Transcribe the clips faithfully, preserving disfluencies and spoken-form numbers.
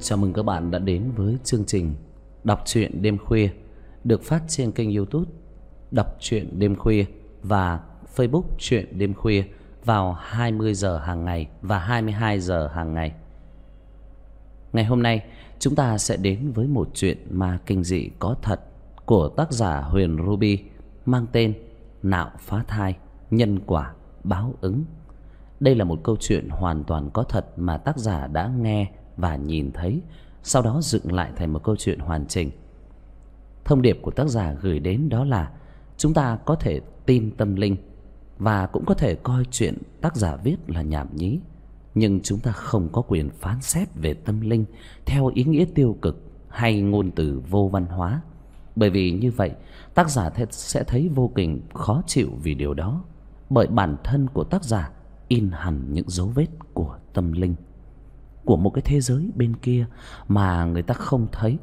Chào mừng các bạn đã đến với chương trình Đọc truyện đêm khuya được phát trên kênh YouTube Đọc truyện đêm khuya và Facebook truyện đêm khuya vào hai mươi giờ hàng ngày và hai mươi hai giờ hàng ngày. Ngày hôm nay chúng ta sẽ đến với một chuyện ma kinh dị có thật của tác giả Huyền Ruby mang tên Nạo phá thai, nhân quả, báo ứng. Đây là một câu chuyện hoàn toàn có thật mà tác giả đã nghe và nhìn thấy, sau đó dựng lại thành một câu chuyện hoàn chỉnh. Thông điệp của tác giả gửi đến đó là chúng ta có thể tin tâm linh và cũng có thể coi chuyện tác giả viết là nhảm nhí, nhưng chúng ta không có quyền phán xét về tâm linh theo ý nghĩa tiêu cực hay ngôn từ vô văn hóa. Bởi vì như vậy tác giả sẽ thấy vô cùng khó chịu vì điều đó, bởi bản thân của tác giả in hẳn những dấu vết của tâm linh, của một cái thế giới bên kia mà người ta không thấy.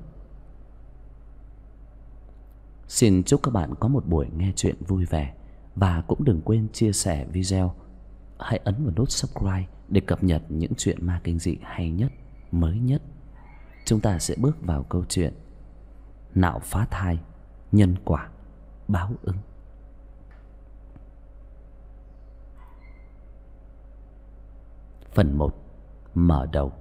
Xin chúc các bạn có một buổi nghe chuyện vui vẻ, và cũng đừng quên chia sẻ video. Hãy ấn vào nút subscribe để cập nhật những chuyện ma kinh dị hay nhất, mới nhất. Chúng ta sẽ bước vào câu chuyện Nạo phá thai, nhân quả, báo ứng. Phần một. Mở đầu.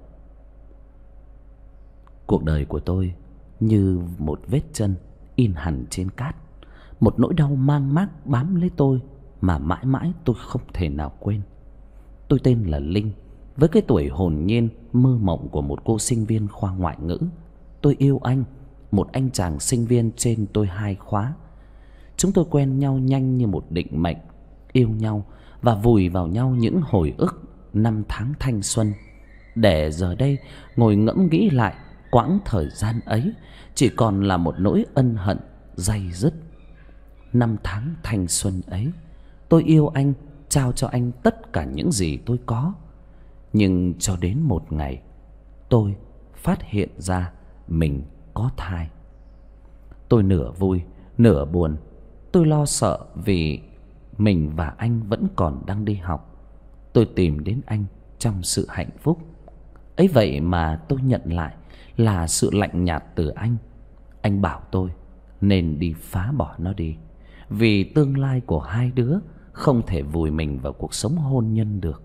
Cuộc đời của tôi như một vết chân in hẳn trên cát, một nỗi đau mang mác bám lấy tôi mà mãi mãi tôi không thể nào quên. Tôi tên là Linh, với cái tuổi hồn nhiên mơ mộng của một cô sinh viên khoa ngoại ngữ. Tôi yêu anh, một anh chàng sinh viên trên tôi hai khóa. Chúng tôi quen nhau nhanh như một định mệnh, yêu nhau và vùi vào nhau những hồi ức năm tháng thanh xuân, để giờ đây ngồi ngẫm nghĩ lại quãng thời gian ấy chỉ còn là một nỗi ân hận day dứt. Năm tháng thanh xuân ấy, tôi yêu anh, trao cho anh tất cả những gì tôi có. Nhưng cho đến một ngày, tôi phát hiện ra mình có thai. Tôi nửa vui nửa buồn. Tôi lo sợ vì mình và anh vẫn còn đang đi học. Tôi tìm đến anh trong sự hạnh phúc ấy, vậy mà tôi nhận lại là sự lạnh nhạt từ anh. Anh bảo tôi nên đi phá bỏ nó đi, vì tương lai của hai đứa không thể vùi mình vào cuộc sống hôn nhân được.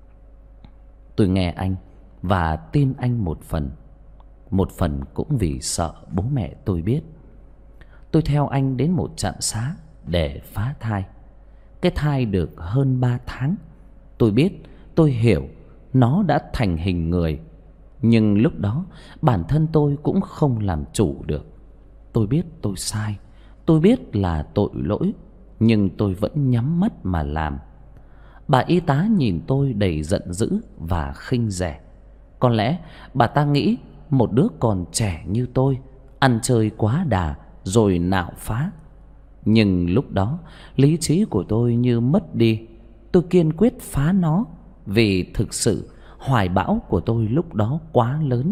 Tôi nghe anh và tin anh một phần, một phần cũng vì sợ bố mẹ tôi biết. Tôi theo anh đến một trạm xá để phá thai. Cái thai được hơn ba tháng. Tôi biết, tôi hiểu nó đã thành hình người, nhưng lúc đó bản thân tôi cũng không làm chủ được. Tôi biết tôi sai, tôi biết là tội lỗi, nhưng tôi vẫn nhắm mắt mà làm. Bà y tá nhìn tôi đầy giận dữ và khinh rẻ. Có lẽ bà ta nghĩ một đứa còn trẻ như tôi ăn chơi quá đà rồi nạo phá. Nhưng lúc đó lý trí của tôi như mất đi. Tôi kiên quyết phá nó, vì thực sự hoài bão của tôi lúc đó quá lớn.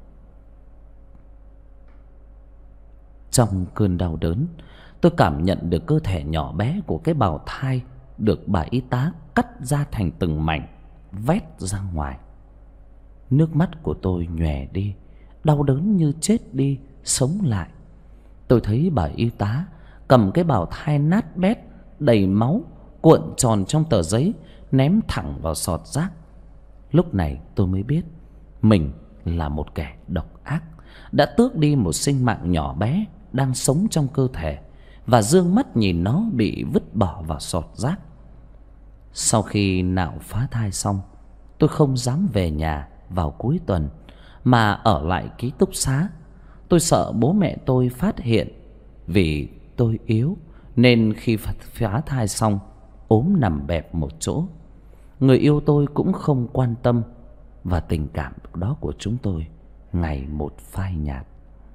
Trong cơn đau đớn, tôi cảm nhận được cơ thể nhỏ bé của cái bào thai được bà y tá cắt ra thành từng mảnh, vét ra ngoài. Nước mắt của tôi nhòe đi, đau đớn như chết đi sống lại. Tôi thấy bà y tá cầm cái bào thai nát bét đầy máu, cuộn tròn trong tờ giấy, ném thẳng vào sọt rác. Lúc này tôi mới biết mình là một kẻ độc ác, đã tước đi một sinh mạng nhỏ bé đang sống trong cơ thể, và dương mắt nhìn nó bị vứt bỏ vào sọt rác. Sau khi nạo phá thai xong, tôi không dám về nhà vào cuối tuần, mà ở lại ký túc xá. Tôi sợ bố mẹ tôi phát hiện. Vì tôi yếu nên khi phá thai xong ốm nằm bẹp một chỗ. Người yêu tôi cũng không quan tâm, và tình cảm đó của chúng tôi ngày một phai nhạt.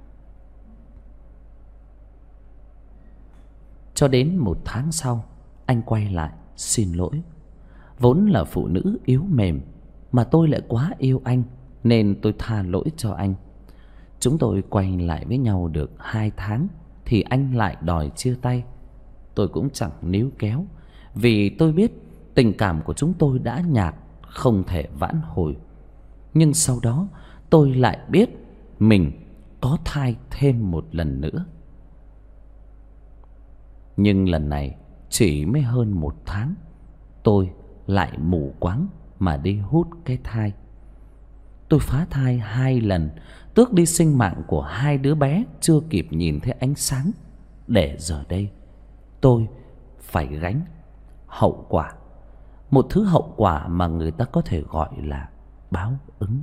Cho đến một tháng sau, anh quay lại xin lỗi. Vốn là phụ nữ yếu mềm, mà tôi lại quá yêu anh, nên tôi tha lỗi cho anh. Chúng tôi quay lại với nhau được hai tháng thì anh lại đòi chia tay. Tôi cũng chẳng níu kéo, vì tôi biết tình cảm của chúng tôi đã nhạt, không thể vãn hồi. Nhưng sau đó tôi lại biết mình có thai thêm một lần nữa. Nhưng lần này chỉ mới hơn một tháng, tôi lại mù quáng mà đi hút cái thai. Tôi phá thai hai lần, tước đi sinh mạng của hai đứa bé chưa kịp nhìn thấy ánh sáng, để giờ đây tôi phải gánh hậu quả. Một thứ hậu quả mà người ta có thể gọi là báo ứng.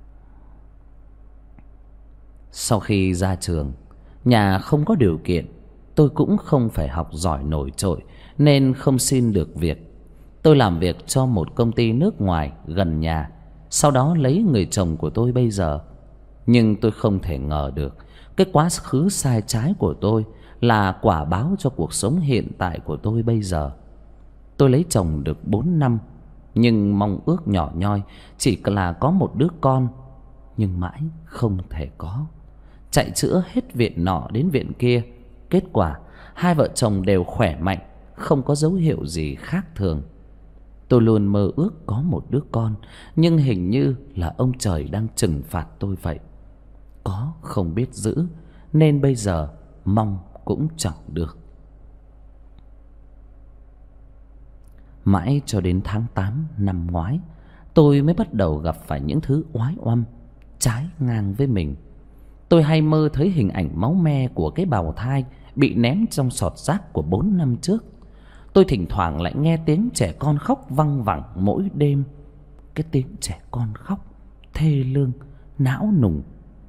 Sau khi ra trường, nhà không có điều kiện, tôi cũng không phải học giỏi nổi trội nên không xin được việc. Tôi làm việc cho một công ty nước ngoài gần nhà, sau đó lấy người chồng của tôi bây giờ. Nhưng tôi không thể ngờ được cái quá khứ sai trái của tôi là quả báo cho cuộc sống hiện tại của tôi bây giờ. Tôi lấy chồng được bốn năm, nhưng mong ước nhỏ nhoi chỉ là có một đứa con, nhưng mãi không thể có. Chạy chữa hết viện nọ đến viện kia, kết quả hai vợ chồng đều khỏe mạnh, không có dấu hiệu gì khác thường. Tôi luôn mơ ước có một đứa con, nhưng hình như là ông trời đang trừng phạt tôi vậy. Có không biết giữ, nên bây giờ mong cũng chẳng được. Mãi cho đến tháng tám năm ngoái, tôi mới bắt đầu gặp phải những thứ oái oăm trái ngang với mình. Tôi hay mơ thấy hình ảnh máu me của cái bào thai bị ném trong sọt rác của bốn năm trước. Tôi thỉnh thoảng lại nghe tiếng trẻ con khóc văng vẳng mỗi đêm. Cái tiếng trẻ con khóc thê lương, não nùng.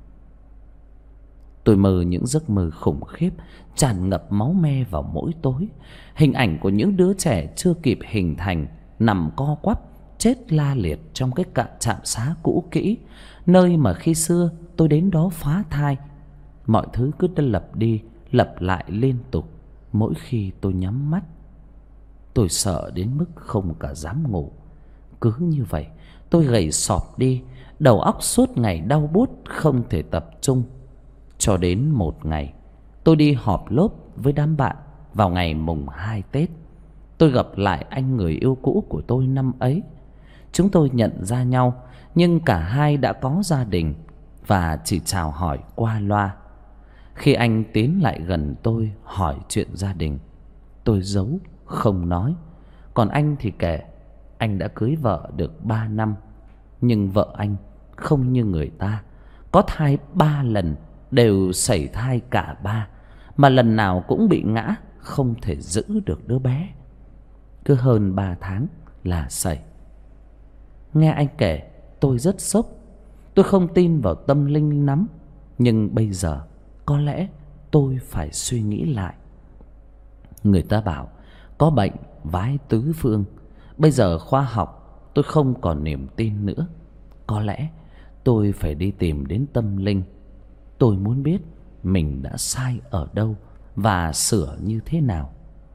Tôi mơ những giấc mơ khủng khiếp, tràn ngập máu me vào mỗi tối. Hình ảnh của những đứa trẻ chưa kịp hình thành, nằm co quắp, chết la liệt trong cái cạ trạm xá cũ kỹ, nơi mà khi xưa tôi đến đó phá thai. Mọi thứ cứ lặp đi lặp lại liên tục mỗi khi tôi nhắm mắt. Tôi sợ đến mức không cả dám ngủ. Cứ như vậy tôi gầy sọp đi, đầu óc suốt ngày đau buốt không thể tập trung. Cho đến một ngày, tôi đi họp lớp với đám bạn vào ngày mùng hai Tết. Tôi gặp lại anh người yêu cũ của tôi năm ấy. Chúng tôi nhận ra nhau, nhưng cả hai đã có gia đình và chỉ chào hỏi qua loa. Khi anh tiến lại gần tôi hỏi chuyện gia đình, tôi giấu không nói. Còn anh thì kể anh đã cưới vợ được ba năm, nhưng vợ anh không như người ta, có thai ba lần, đều sảy thai cả ba, mà lần nào cũng bị ngã, không thể giữ được đứa bé. Cứ hơn ba tháng là sảy. Nghe anh kể tôi rất sốc. Tôi không tin vào tâm linh lắm, nhưng bây giờ có lẽ tôi phải suy nghĩ lại. Người ta bảo có bệnh vái tứ phương. Bây giờ khoa học tôi không còn niềm tin nữa. Có lẽ tôi phải đi tìm đến tâm linh. Tôi muốn biết mình đã sai ở đâu và sửa như thế nào.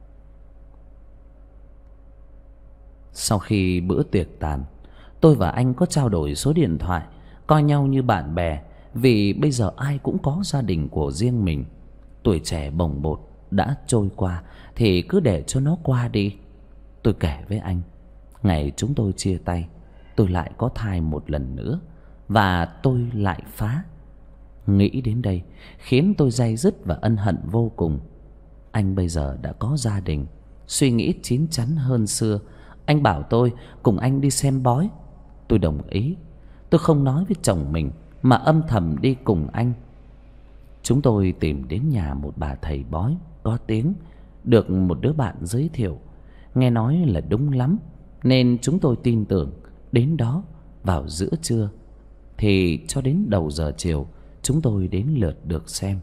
Sau khi bữa tiệc tàn, tôi và anh có trao đổi số điện thoại, coi nhau như bạn bè, vì bây giờ ai cũng có gia đình của riêng mình. Tuổi trẻ bồng bột đã trôi qua thì cứ để cho nó qua đi. Tôi kể với anh, ngày chúng tôi chia tay, tôi lại có thai một lần nữa, và tôi lại phá. Nghĩ đến đây khiến tôi day dứt và ân hận vô cùng. Anh bây giờ đã có gia đình, suy nghĩ chín chắn hơn xưa. Anh bảo tôi cùng anh đi xem bói. Tôi đồng ý. Tôi không nói với chồng mình mà âm thầm đi cùng anh. Chúng tôi tìm đến nhà một bà thầy bói có tiếng, được một đứa bạn giới thiệu. Nghe nói là đúng lắm, nên chúng tôi tin tưởng. Đến đó vào giữa trưa, thì cho đến đầu giờ chiều chúng tôi đến lượt được xem.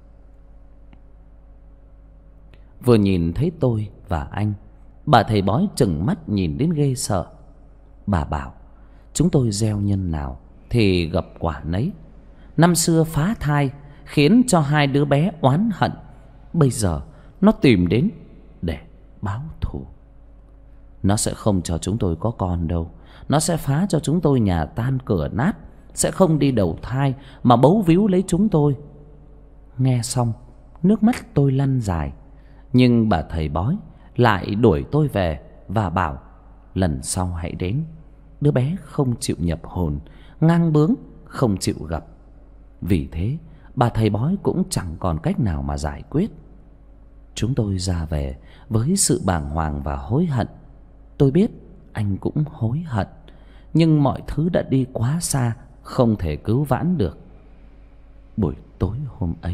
Vừa nhìn thấy tôi và anh, bà thầy bói trừng mắt nhìn đến ghê sợ. Bà bảo chúng tôi gieo nhân nào thì gặp quả nấy. Năm xưa phá thai khiến cho hai đứa bé oán hận, bây giờ nó tìm đến để báo thù. Nó sẽ không cho chúng tôi có con đâu. Nó sẽ phá cho chúng tôi nhà tan cửa nát, sẽ không đi đầu thai mà bấu víu lấy chúng tôi. Nghe xong nước mắt tôi lăn dài. Nhưng bà thầy bói lại đuổi tôi về và bảo lần sau hãy đến. Đứa bé không chịu nhập hồn, ngang bướng, không chịu gặp. Vì thế bà thầy bói cũng chẳng còn cách nào mà giải quyết. Chúng tôi ra về với sự bàng hoàng và hối hận. Tôi biết anh cũng hối hận, nhưng mọi thứ đã đi quá xa, không thể cứu vãn được. Buổi tối hôm ấy,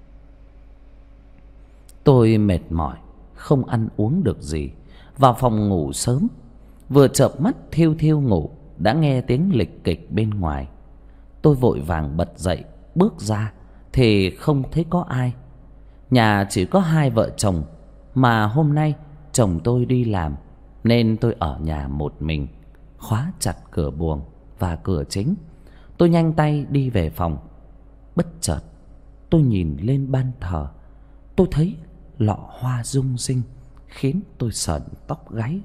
tôi mệt mỏi, không ăn uống được gì, vào phòng ngủ sớm. Vừa chợp mắt thiêu thiêu ngủ, đã nghe tiếng lịch kịch bên ngoài. Tôi vội vàng bật dậy, bước ra thì không thấy có ai. Nhà chỉ có hai vợ chồng, mà hôm nay chồng tôi đi làm nên tôi ở nhà một mình, khóa chặt cửa buồng và cửa chính. Tôi nhanh tay đi về phòng. Bất chợt tôi nhìn lên ban thờ. Tôi thấy lọ hoa rung rinh, khiến tôi sởn tóc gáy.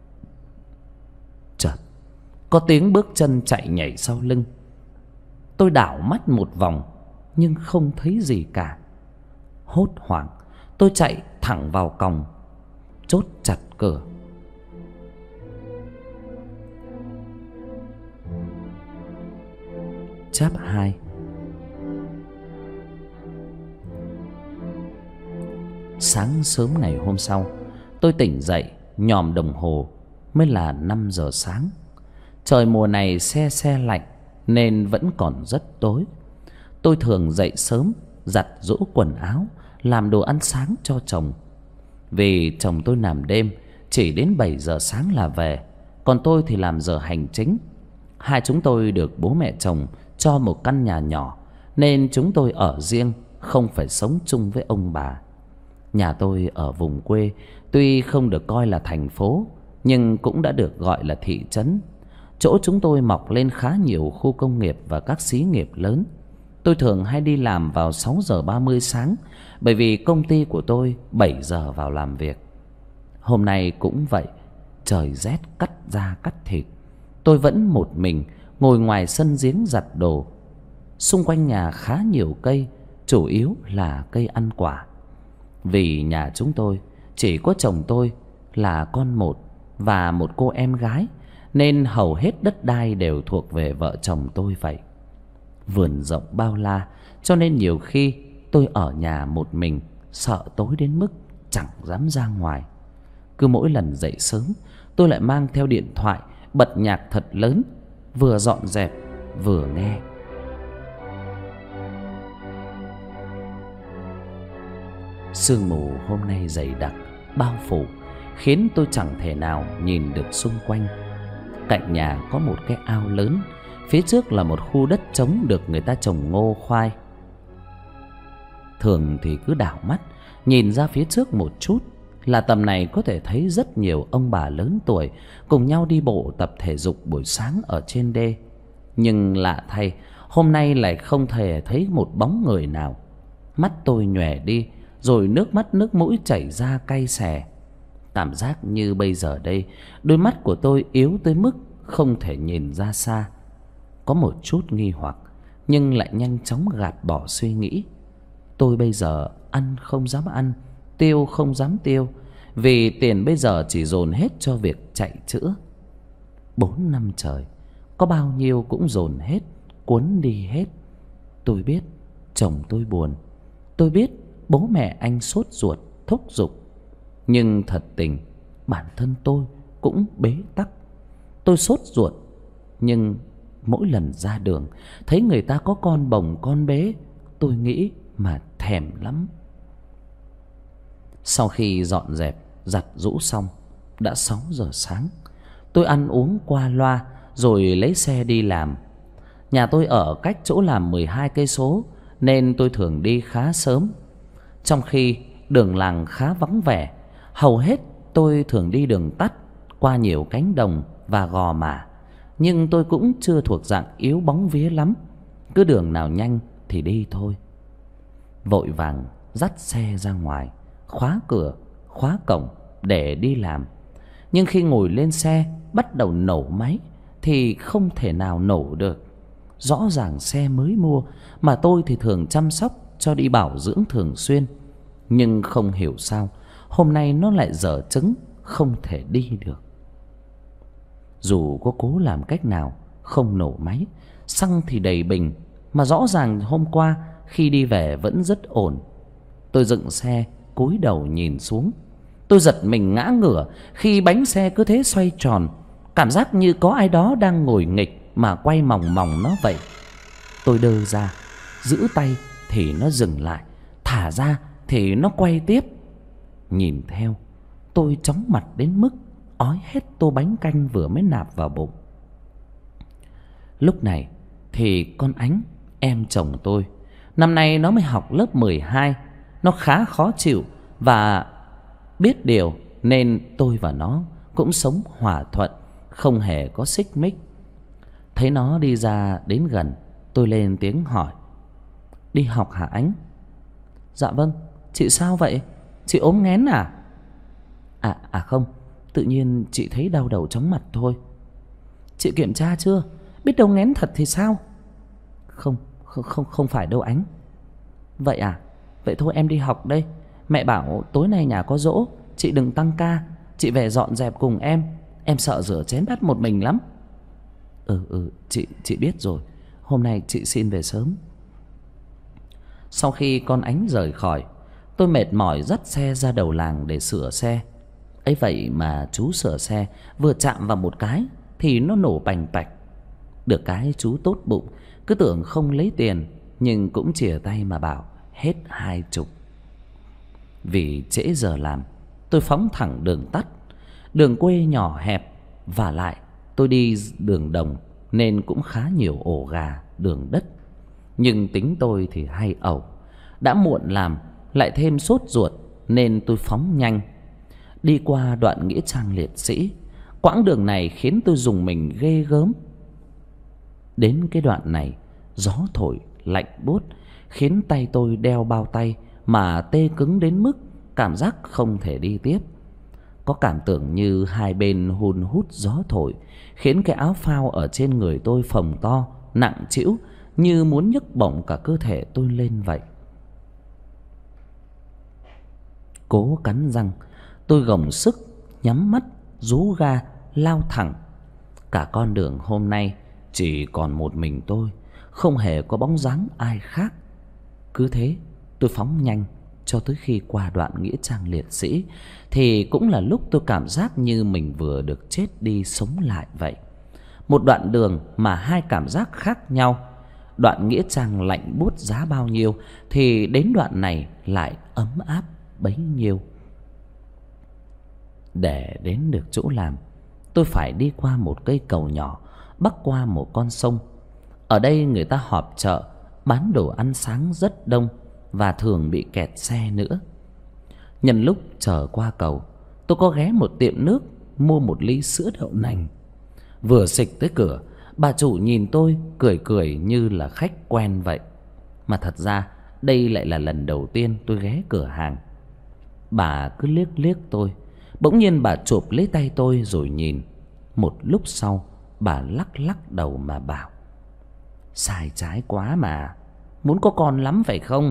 Chợt có tiếng bước chân chạy nhảy sau lưng. Tôi đảo mắt một vòng nhưng không thấy gì cả. Hốt hoảng tôi chạy thẳng vào còng, chốt chặt cửa. Chap hai. Sáng sớm ngày hôm sau, tôi tỉnh dậy nhòm đồng hồ mới là năm giờ sáng. Trời mùa này se se lạnh nên vẫn còn rất tối. Tôi thường dậy sớm, giặt giũ quần áo, làm đồ ăn sáng cho chồng. Vì chồng tôi làm đêm, chỉ đến bảy giờ sáng là về, còn tôi thì làm giờ hành chính. Hai chúng tôi được bố mẹ chồng cho một căn nhà nhỏ, nên chúng tôi ở riêng, không phải sống chung với ông bà. Nhà tôi ở vùng quê, tuy không được coi là thành phố, nhưng cũng đã được gọi là thị trấn. Chỗ chúng tôi mọc lên khá nhiều khu công nghiệp và các xí nghiệp lớn. Tôi thường hay đi làm vào sáu giờ ba mươi sáng, bởi vì công ty của tôi bảy giờ vào làm việc. Hôm nay cũng vậy, trời rét cắt da cắt thịt. Tôi vẫn một mình ngồi ngoài sân giếng giặt đồ. Xung quanh nhà khá nhiều cây, chủ yếu là cây ăn quả. Vì nhà chúng tôi chỉ có chồng tôi là con một và một cô em gái, nên hầu hết đất đai đều thuộc về vợ chồng tôi vậy. Vườn rộng bao la, cho nên nhiều khi tôi ở nhà một mình, sợ tối đến mức chẳng dám ra ngoài. Cứ mỗi lần dậy sớm, tôi lại mang theo điện thoại, bật nhạc thật lớn, vừa dọn dẹp vừa nghe. Sương mù hôm nay dày đặc, bao phủ, khiến tôi chẳng thể nào nhìn được xung quanh. Cạnh nhà có một cái ao lớn, phía trước là một khu đất trống được người ta trồng ngô khoai. Thường thì cứ đảo mắt nhìn ra phía trước một chút là tầm này có thể thấy rất nhiều ông bà lớn tuổi cùng nhau đi bộ tập thể dục buổi sáng ở trên đê. Nhưng lạ thay, hôm nay lại không thể thấy một bóng người nào. Mắt tôi nhòe đi, rồi nước mắt nước mũi chảy ra cay xè. Cảm giác như bây giờ đây, đôi mắt của tôi yếu tới mức không thể nhìn ra xa. Có một chút nghi hoặc, nhưng lại nhanh chóng gạt bỏ suy nghĩ. Tôi bây giờ ăn không dám ăn, tiêu không dám tiêu, vì tiền bây giờ chỉ dồn hết cho việc chạy chữa. Bốn năm trời, có bao nhiêu cũng dồn hết, cuốn đi hết. Tôi biết chồng tôi buồn, tôi biết bố mẹ anh sốt ruột thúc giục, nhưng thật tình bản thân tôi cũng bế tắc. Tôi sốt ruột, nhưng mỗi lần ra đường thấy người ta có con bồng con bế, tôi nghĩ mà thèm lắm. Sau khi dọn dẹp giặt giũ xong, đã sáu giờ sáng. Tôi ăn uống qua loa rồi lấy xe đi làm. Nhà tôi ở cách chỗ làm mười hai cây số, nên tôi thường đi khá sớm. Trong khi đường làng khá vắng vẻ, hầu hết tôi thường đi đường tắt qua nhiều cánh đồng và gò mả. Nhưng tôi cũng chưa thuộc dạng yếu bóng vía lắm, cứ đường nào nhanh thì đi thôi. Vội vàng dắt xe ra ngoài, khóa cửa, khóa cổng để đi làm. Nhưng khi ngồi lên xe bắt đầu nổ máy thì không thể nào nổ được. Rõ ràng xe mới mua, mà tôi thì thường chăm sóc cho đi bảo dưỡng thường xuyên. Nhưng không hiểu sao hôm nay nó lại dở chứng, không thể đi được. Dù có cố làm cách nào không nổ máy, xăng thì đầy bình, mà rõ ràng hôm qua khi đi về vẫn rất ổn. Tôi dựng xe, cúi đầu nhìn xuống. Tôi giật mình ngã ngửa khi bánh xe cứ thế xoay tròn, cảm giác như có ai đó đang ngồi nghịch mà quay mòng mòng nó vậy. Tôi đơ ra, giữ tay thì nó dừng lại, thả ra thì nó quay tiếp. Nhìn theo, tôi chóng mặt đến mức ói hết tô bánh canh vừa mới nạp vào bụng. Lúc này thì con Ánh, em chồng tôi, năm nay nó mới học lớp mười hai. Nó khá khó chịu và biết điều, nên tôi và nó cũng sống hòa thuận, không hề có xích mích. Thấy nó đi ra đến gần, tôi lên tiếng hỏi: Đi học hả Ánh? Dạ vâng. Chị sao vậy? Chị ốm nghén à? À à không, tự nhiên chị thấy đau đầu chóng mặt thôi. Chị kiểm tra chưa? Biết đâu nghén thật thì sao? Không, không, không, không phải đâu Ánh. Vậy à? Vậy thôi em đi học đây. Mẹ bảo tối nay nhà có giỗ, chị đừng tăng ca. Chị về dọn dẹp cùng em. Em sợ rửa chén bát một mình lắm. Ừ ừ chị chị biết rồi. Hôm nay chị xin về sớm. Sau khi con Ánh rời khỏi, tôi mệt mỏi dắt xe ra đầu làng để sửa xe. Ấy vậy mà chú sửa xe vừa chạm vào một cái thì nó nổ bành bạch. Được cái chú tốt bụng, cứ tưởng không lấy tiền, nhưng cũng chìa tay mà bảo hết hai chục. Vì trễ giờ làm, tôi phóng thẳng đường tắt. Đường quê nhỏ hẹp, và lại tôi đi đường đồng nên cũng khá nhiều ổ gà, đường đất. Nhưng tính tôi thì hay ẩu, đã muộn làm lại thêm sốt ruột nên tôi phóng nhanh. Đi qua đoạn nghĩa trang liệt sĩ, quãng đường này khiến tôi rùng mình ghê gớm. Đến cái đoạn này, gió thổi lạnh buốt khiến tay tôi đeo bao tay mà tê cứng đến mức cảm giác không thể đi tiếp. Có cảm tưởng như hai bên hun hút gió thổi, khiến cái áo phao ở trên người tôi phồng to, nặng trĩu, như muốn nhấc bổng cả cơ thể tôi lên vậy. Cố cắn răng, tôi gồng sức, nhắm mắt, rú ga, lao thẳng. Cả con đường hôm nay chỉ còn một mình tôi, không hề có bóng dáng ai khác. Cứ thế tôi phóng nhanh cho tới khi qua đoạn nghĩa trang liệt sĩ, thì cũng là lúc tôi cảm giác như mình vừa được chết đi sống lại vậy. Một đoạn đường mà hai cảm giác khác nhau. Đoạn nghĩa trang lạnh buốt giá bao nhiêu thì đến đoạn này lại ấm áp bấy nhiêu. Để đến được chỗ làm, tôi phải đi qua một cây cầu nhỏ, bắc qua một con sông. Ở đây người ta họp chợ, bán đồ ăn sáng rất đông và thường bị kẹt xe nữa. Nhân lúc chờ qua cầu, tôi có ghé một tiệm nước mua một ly sữa đậu nành. Vừa xịch tới cửa, bà chủ nhìn tôi cười cười như là khách quen vậy. Mà thật ra đây lại là lần đầu tiên tôi ghé cửa hàng. Bà cứ liếc liếc tôi, bỗng nhiên bà chụp lấy tay tôi rồi nhìn. Một lúc sau bà lắc lắc đầu mà bảo: Sai trái quá mà, muốn có con lắm phải không?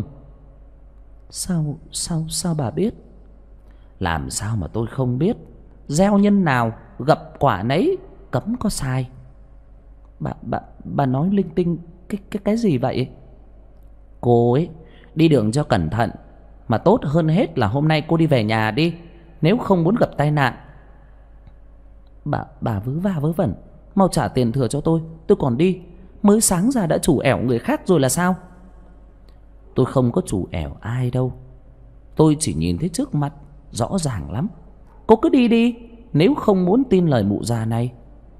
Sao, sao, sao bà biết? Làm sao mà tôi không biết? Gieo nhân nào gặp quả nấy, cấm có sai. Bà, bà, bà nói linh tinh cái, cái, cái gì vậy? Cô ấy đi đường cho cẩn thận, mà tốt hơn hết là hôm nay cô đi về nhà đi, nếu không muốn gặp tai nạn. Bà, bà vớ va vớ vẩn, mau trả tiền thừa cho tôi, tôi còn đi. Mới sáng ra đã chủ ẻo người khác rồi là sao? Tôi không có chủ ẻo ai đâu, tôi chỉ nhìn thấy trước mặt rõ ràng lắm. Cô cứ đi đi, nếu không muốn tin lời mụ già này.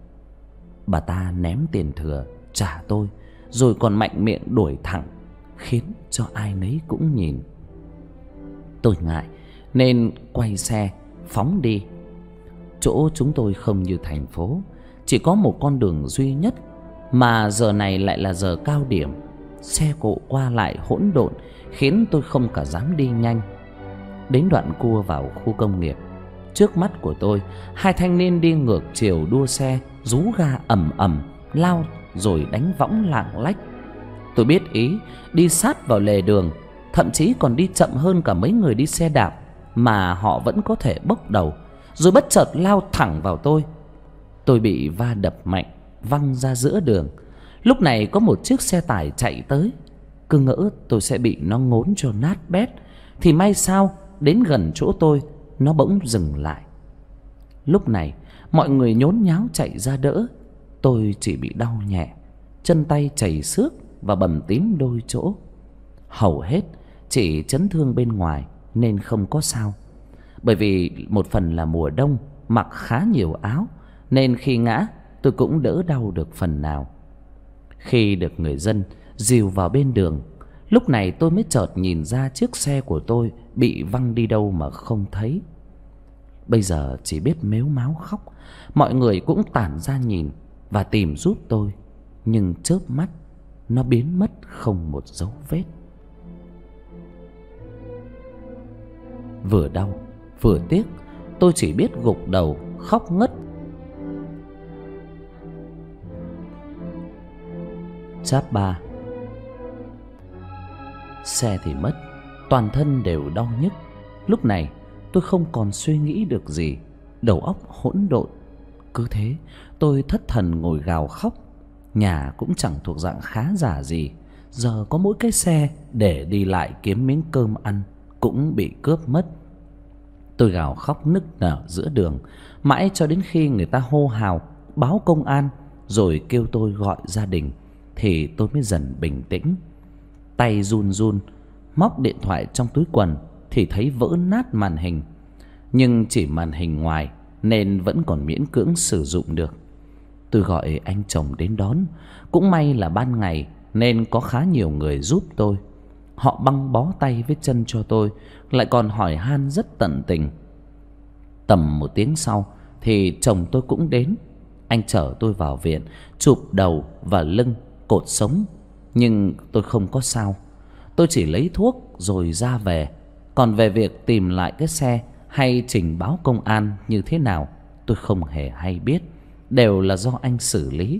Bà ta ném tiền thừa trả tôi, rồi còn mạnh miệng đuổi thẳng, khiến cho ai nấy cũng nhìn. Tôi ngại nên quay xe phóng đi. Chỗ chúng tôi không như thành phố, chỉ có một con đường duy nhất, mà giờ này lại là giờ cao điểm. Xe cộ qua lại hỗn độn, khiến tôi không cả dám đi nhanh. Đến đoạn cua vào khu công nghiệp, trước mắt của tôi, hai thanh niên đi ngược chiều đua xe, rú ga ầm ầm, lao rồi đánh võng lạng lách. Tôi biết ý, đi sát vào lề đường, thậm chí còn đi chậm hơn cả mấy người đi xe đạp, mà họ vẫn có thể bốc đầu, rồi bất chợt lao thẳng vào tôi. Tôi bị va đập mạnh, văng ra giữa đường. Lúc này có một chiếc xe tải chạy tới. Cứ ngỡ tôi sẽ bị nó ngốn cho nát bét, thì may sao đến gần chỗ tôi, nó bỗng dừng lại. Lúc này mọi người nhốn nháo chạy ra đỡ. Tôi chỉ bị đau nhẹ, chân tay chảy xước và bầm tím đôi chỗ. Hầu hết chỉ chấn thương bên ngoài nên không có sao. Bởi vì một phần là mùa đông, mặc khá nhiều áo, nên khi ngã tôi cũng đỡ đau được phần nào. Khi được người dân dìu vào bên đường, lúc này tôi mới chợt nhìn ra chiếc xe của tôi bị văng đi đâu mà không thấy. Bây giờ chỉ biết mếu máo khóc. Mọi người cũng tản ra nhìn và tìm giúp tôi, nhưng chớp mắt nó biến mất không một dấu vết. Vừa đau vừa tiếc, tôi chỉ biết gục đầu khóc ngất. Chap ba. Xe thì mất, toàn thân đều đau nhức. Lúc này tôi không còn suy nghĩ được gì, đầu óc hỗn độn. Cứ thế tôi thất thần ngồi gào khóc. Nhà cũng chẳng thuộc dạng khá giả gì, giờ có mỗi cái xe để đi lại kiếm miếng cơm ăn cũng bị cướp mất. Tôi gào khóc nức nở giữa đường, mãi cho đến khi người ta hô hào báo công an rồi kêu tôi gọi gia đình, thì tôi mới dần bình tĩnh. Tay run run móc điện thoại trong túi quần thì thấy vỡ nát màn hình, nhưng chỉ màn hình ngoài nên vẫn còn miễn cưỡng sử dụng được. Tôi gọi anh chồng đến đón. Cũng may là ban ngày nên có khá nhiều người giúp tôi. Họ băng bó tay với chân cho tôi, lại còn hỏi han rất tận tình. Tầm một tiếng sau thì chồng tôi cũng đến. Anh chở tôi vào viện, chụp đầu và lưng, cột sống, nhưng tôi không có sao. Tôi chỉ lấy thuốc rồi ra về. Còn về việc tìm lại cái xe hay trình báo công an như thế nào, tôi không hề hay biết, đều là do anh xử lý.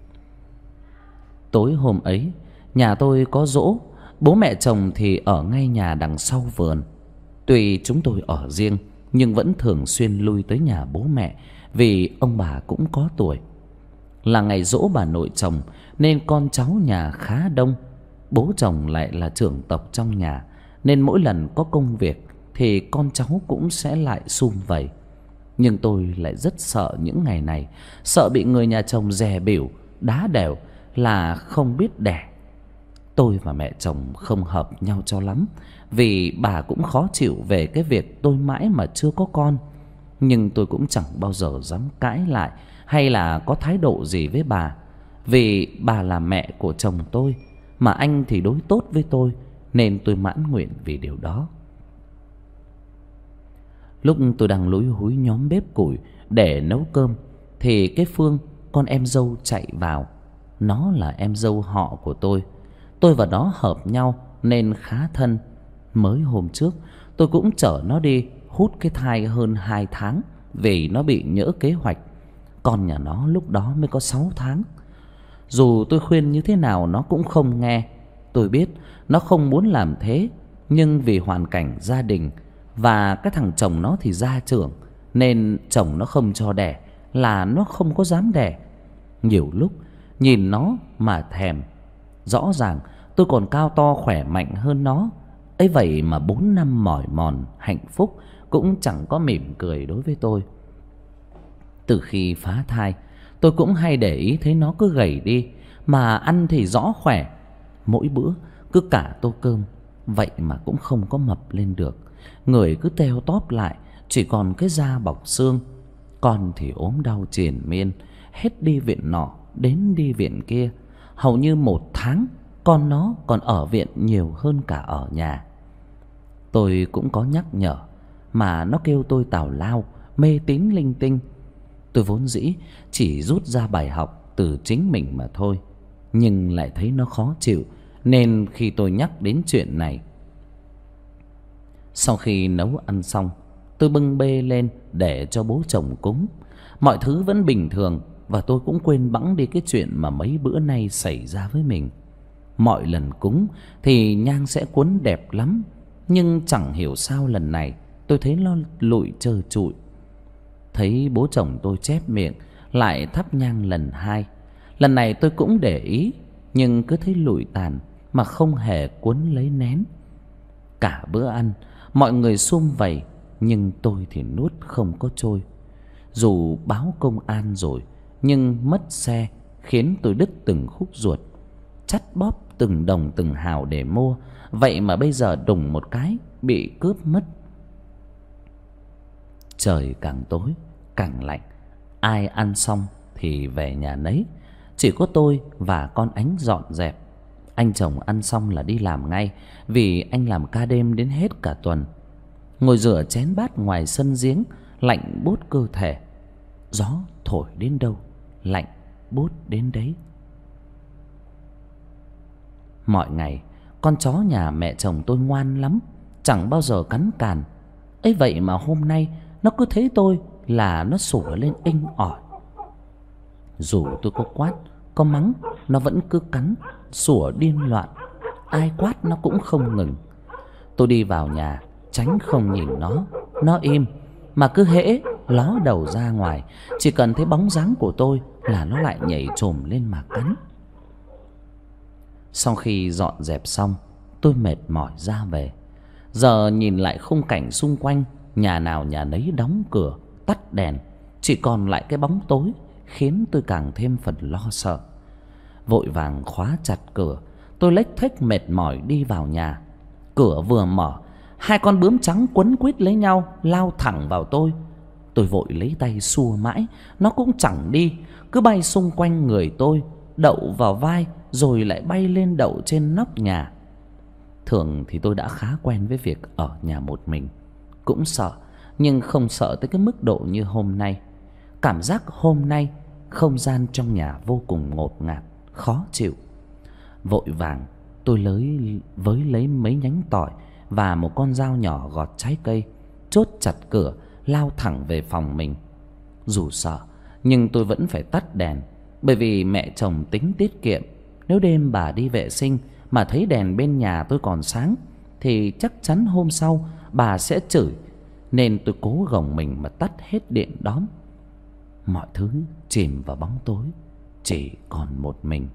Tối hôm ấy, nhà tôi có giỗ. Bố mẹ chồng thì ở ngay nhà đằng sau vườn. Tuy chúng tôi ở riêng, nhưng vẫn thường xuyên lui tới nhà bố mẹ, vì ông bà cũng có tuổi. Là ngày giỗ bà nội chồng nên con cháu nhà khá đông. Bố chồng lại là trưởng tộc trong nhà, nên mỗi lần có công việc thì con cháu cũng sẽ lại sum vầy. Nhưng tôi lại rất sợ những ngày này, sợ bị người nhà chồng dè bỉu, đá đểu là không biết đẻ. Tôi và mẹ chồng không hợp nhau cho lắm, vì bà cũng khó chịu về cái việc tôi mãi mà chưa có con. Nhưng tôi cũng chẳng bao giờ dám cãi lại hay là có thái độ gì với bà, vì bà là mẹ của chồng tôi, mà anh thì đối tốt với tôi, nên tôi mãn nguyện vì điều đó. Lúc tôi đang lúi húi nhóm bếp củi để nấu cơm thì cái Phương, con em dâu, chạy vào. Nó là em dâu họ của tôi. Tôi và nó hợp nhau nên khá thân. Mới hôm trước tôi cũng chở nó đi hút cái thai hơn hai tháng, vì nó bị nhỡ kế hoạch. Con nhà nó lúc đó mới có sáu tháng. Dù tôi khuyên như thế nào nó cũng không nghe. Tôi biết nó không muốn làm thế, nhưng vì hoàn cảnh gia đình và cái thằng chồng nó thì gia trưởng, nên chồng nó không cho đẻ là nó không có dám đẻ. Nhiều lúc nhìn nó mà thèm. Rõ ràng tôi còn cao to khỏe mạnh hơn nó. Ấy vậy mà bốn năm mỏi mòn hạnh phúc cũng chẳng có mỉm cười đối với tôi. Từ khi phá thai, tôi cũng hay để ý thấy nó cứ gầy đi, mà ăn thì rõ khỏe. Mỗi bữa cứ cả tô cơm, vậy mà cũng không có mập lên được. Người cứ teo tóp lại, chỉ còn cái da bọc xương. Con thì ốm đau triền miên, hết đi viện nọ đến đi viện kia. Hầu như một tháng con nó còn ở viện nhiều hơn cả ở nhà. Tôi cũng có nhắc nhở, mà nó kêu tôi tào lao, mê tín linh tinh. Tôi vốn dĩ chỉ rút ra bài học từ chính mình mà thôi, nhưng lại thấy nó khó chịu, nên khi tôi nhắc đến chuyện này. Sau khi nấu ăn xong, tôi bưng bê lên để cho bố chồng cúng. Mọi thứ vẫn bình thường, và tôi cũng quên bẵng đi cái chuyện mà mấy bữa nay xảy ra với mình. Mọi lần cúng thì nhang sẽ cuốn đẹp lắm, nhưng chẳng hiểu sao lần này tôi thấy nó lụi trơ trụi. Thấy bố chồng tôi chép miệng lại thắp nhang lần hai, Lần này tôi cũng để ý, nhưng cứ thấy lụi tàn mà không hề cuốn lấy nén. Cả bữa ăn mọi người sum vầy, nhưng tôi thì nuốt không có trôi. Dù báo công an rồi, nhưng mất xe khiến tôi đứt từng khúc ruột, chắt bóp từng đồng từng hào để mua. Vậy mà bây giờ đùng một cái bị cướp mất. Trời càng tối càng lạnh, ai ăn xong thì về nhà nấy. Chỉ có tôi và con Ánh dọn dẹp. Anh chồng ăn xong là đi làm ngay, vì anh làm ca đêm đến hết cả tuần. Ngồi rửa chén bát ngoài sân giếng, lạnh buốt cơ thể. Gió thổi đến đâu, lạnh buốt đến đấy. Mọi ngày con chó nhà mẹ chồng tôi ngoan lắm, chẳng bao giờ cắn càn. Ấy vậy mà hôm nay nó cứ thấy tôi là nó sủa lên inh ỏi. Dù tôi có quát, có mắng, nó vẫn cứ cắn, sủa điên loạn. Ai quát nó cũng không ngừng. Tôi đi vào nhà tránh không nhìn nó. Nó im, mà cứ hễ ló đầu ra ngoài, chỉ cần thấy bóng dáng của tôi là nó lại nhảy chồm lên mà cắn. Sau khi dọn dẹp xong, tôi mệt mỏi ra về. Giờ nhìn lại khung cảnh xung quanh, nhà nào nhà nấy đóng cửa, tắt đèn, chỉ còn lại cái bóng tối, khiến tôi càng thêm phần lo sợ. Vội vàng khóa chặt cửa, tôi lếch thếch mệt mỏi đi vào nhà. Cửa vừa mở, hai con bướm trắng quấn quýt lấy nhau lao thẳng vào tôi. Tôi vội lấy tay xua mãi, nó cũng chẳng đi, cứ bay xung quanh người tôi, đậu vào vai rồi lại bay lên đậu trên nóc nhà. Thường thì tôi đã khá quen với việc ở nhà một mình, cũng sợ, nhưng không sợ tới cái mức độ như hôm nay. Cảm giác hôm nay không gian trong nhà vô cùng ngột ngạt, khó chịu. Vội vàng tôi lấy với lấy mấy nhánh tỏi và một con dao nhỏ gọt trái cây, chốt chặt cửa, lao thẳng về phòng mình. Dù sợ nhưng tôi vẫn phải tắt đèn, bởi vì mẹ chồng tính tiết kiệm. Nếu đêm bà đi vệ sinh mà thấy đèn bên nhà tôi còn sáng thì chắc chắn hôm sau bà sẽ chửi. Nên tôi cố gồng mình mà tắt hết điện đóm. Mọi thứ chìm vào bóng tối, chỉ còn một mình.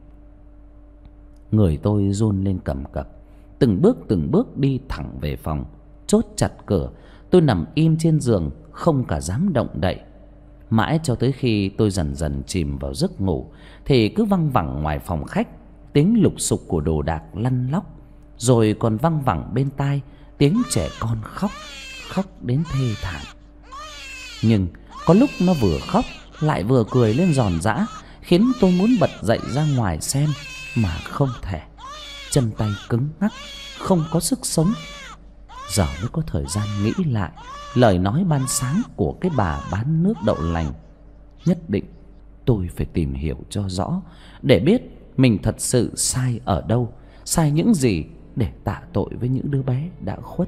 Người tôi run lên cầm cập, từng bước từng bước đi thẳng về phòng, chốt chặt cửa. Tôi nằm im trên giường, không cả dám động đậy. Mãi cho tới khi tôi dần dần chìm vào giấc ngủ, thì cứ văng vẳng ngoài phòng khách tiếng lục sục của đồ đạc lăn lóc, rồi còn văng vẳng bên tai tiếng trẻ con khóc, khóc đến thê thảm. Nhưng có lúc nó vừa khóc lại vừa cười lên giòn giã, khiến tôi muốn bật dậy ra ngoài xem, mà không thể. Chân tay cứng ngắc, không có sức sống. Giờ mới có thời gian nghĩ lại lời nói ban sáng của cái bà bán nước đậu lành. Nhất định tôi phải tìm hiểu cho rõ, để biết mình thật sự sai ở đâu, sai những gì, để tạ tội với những đứa bé đã khuất.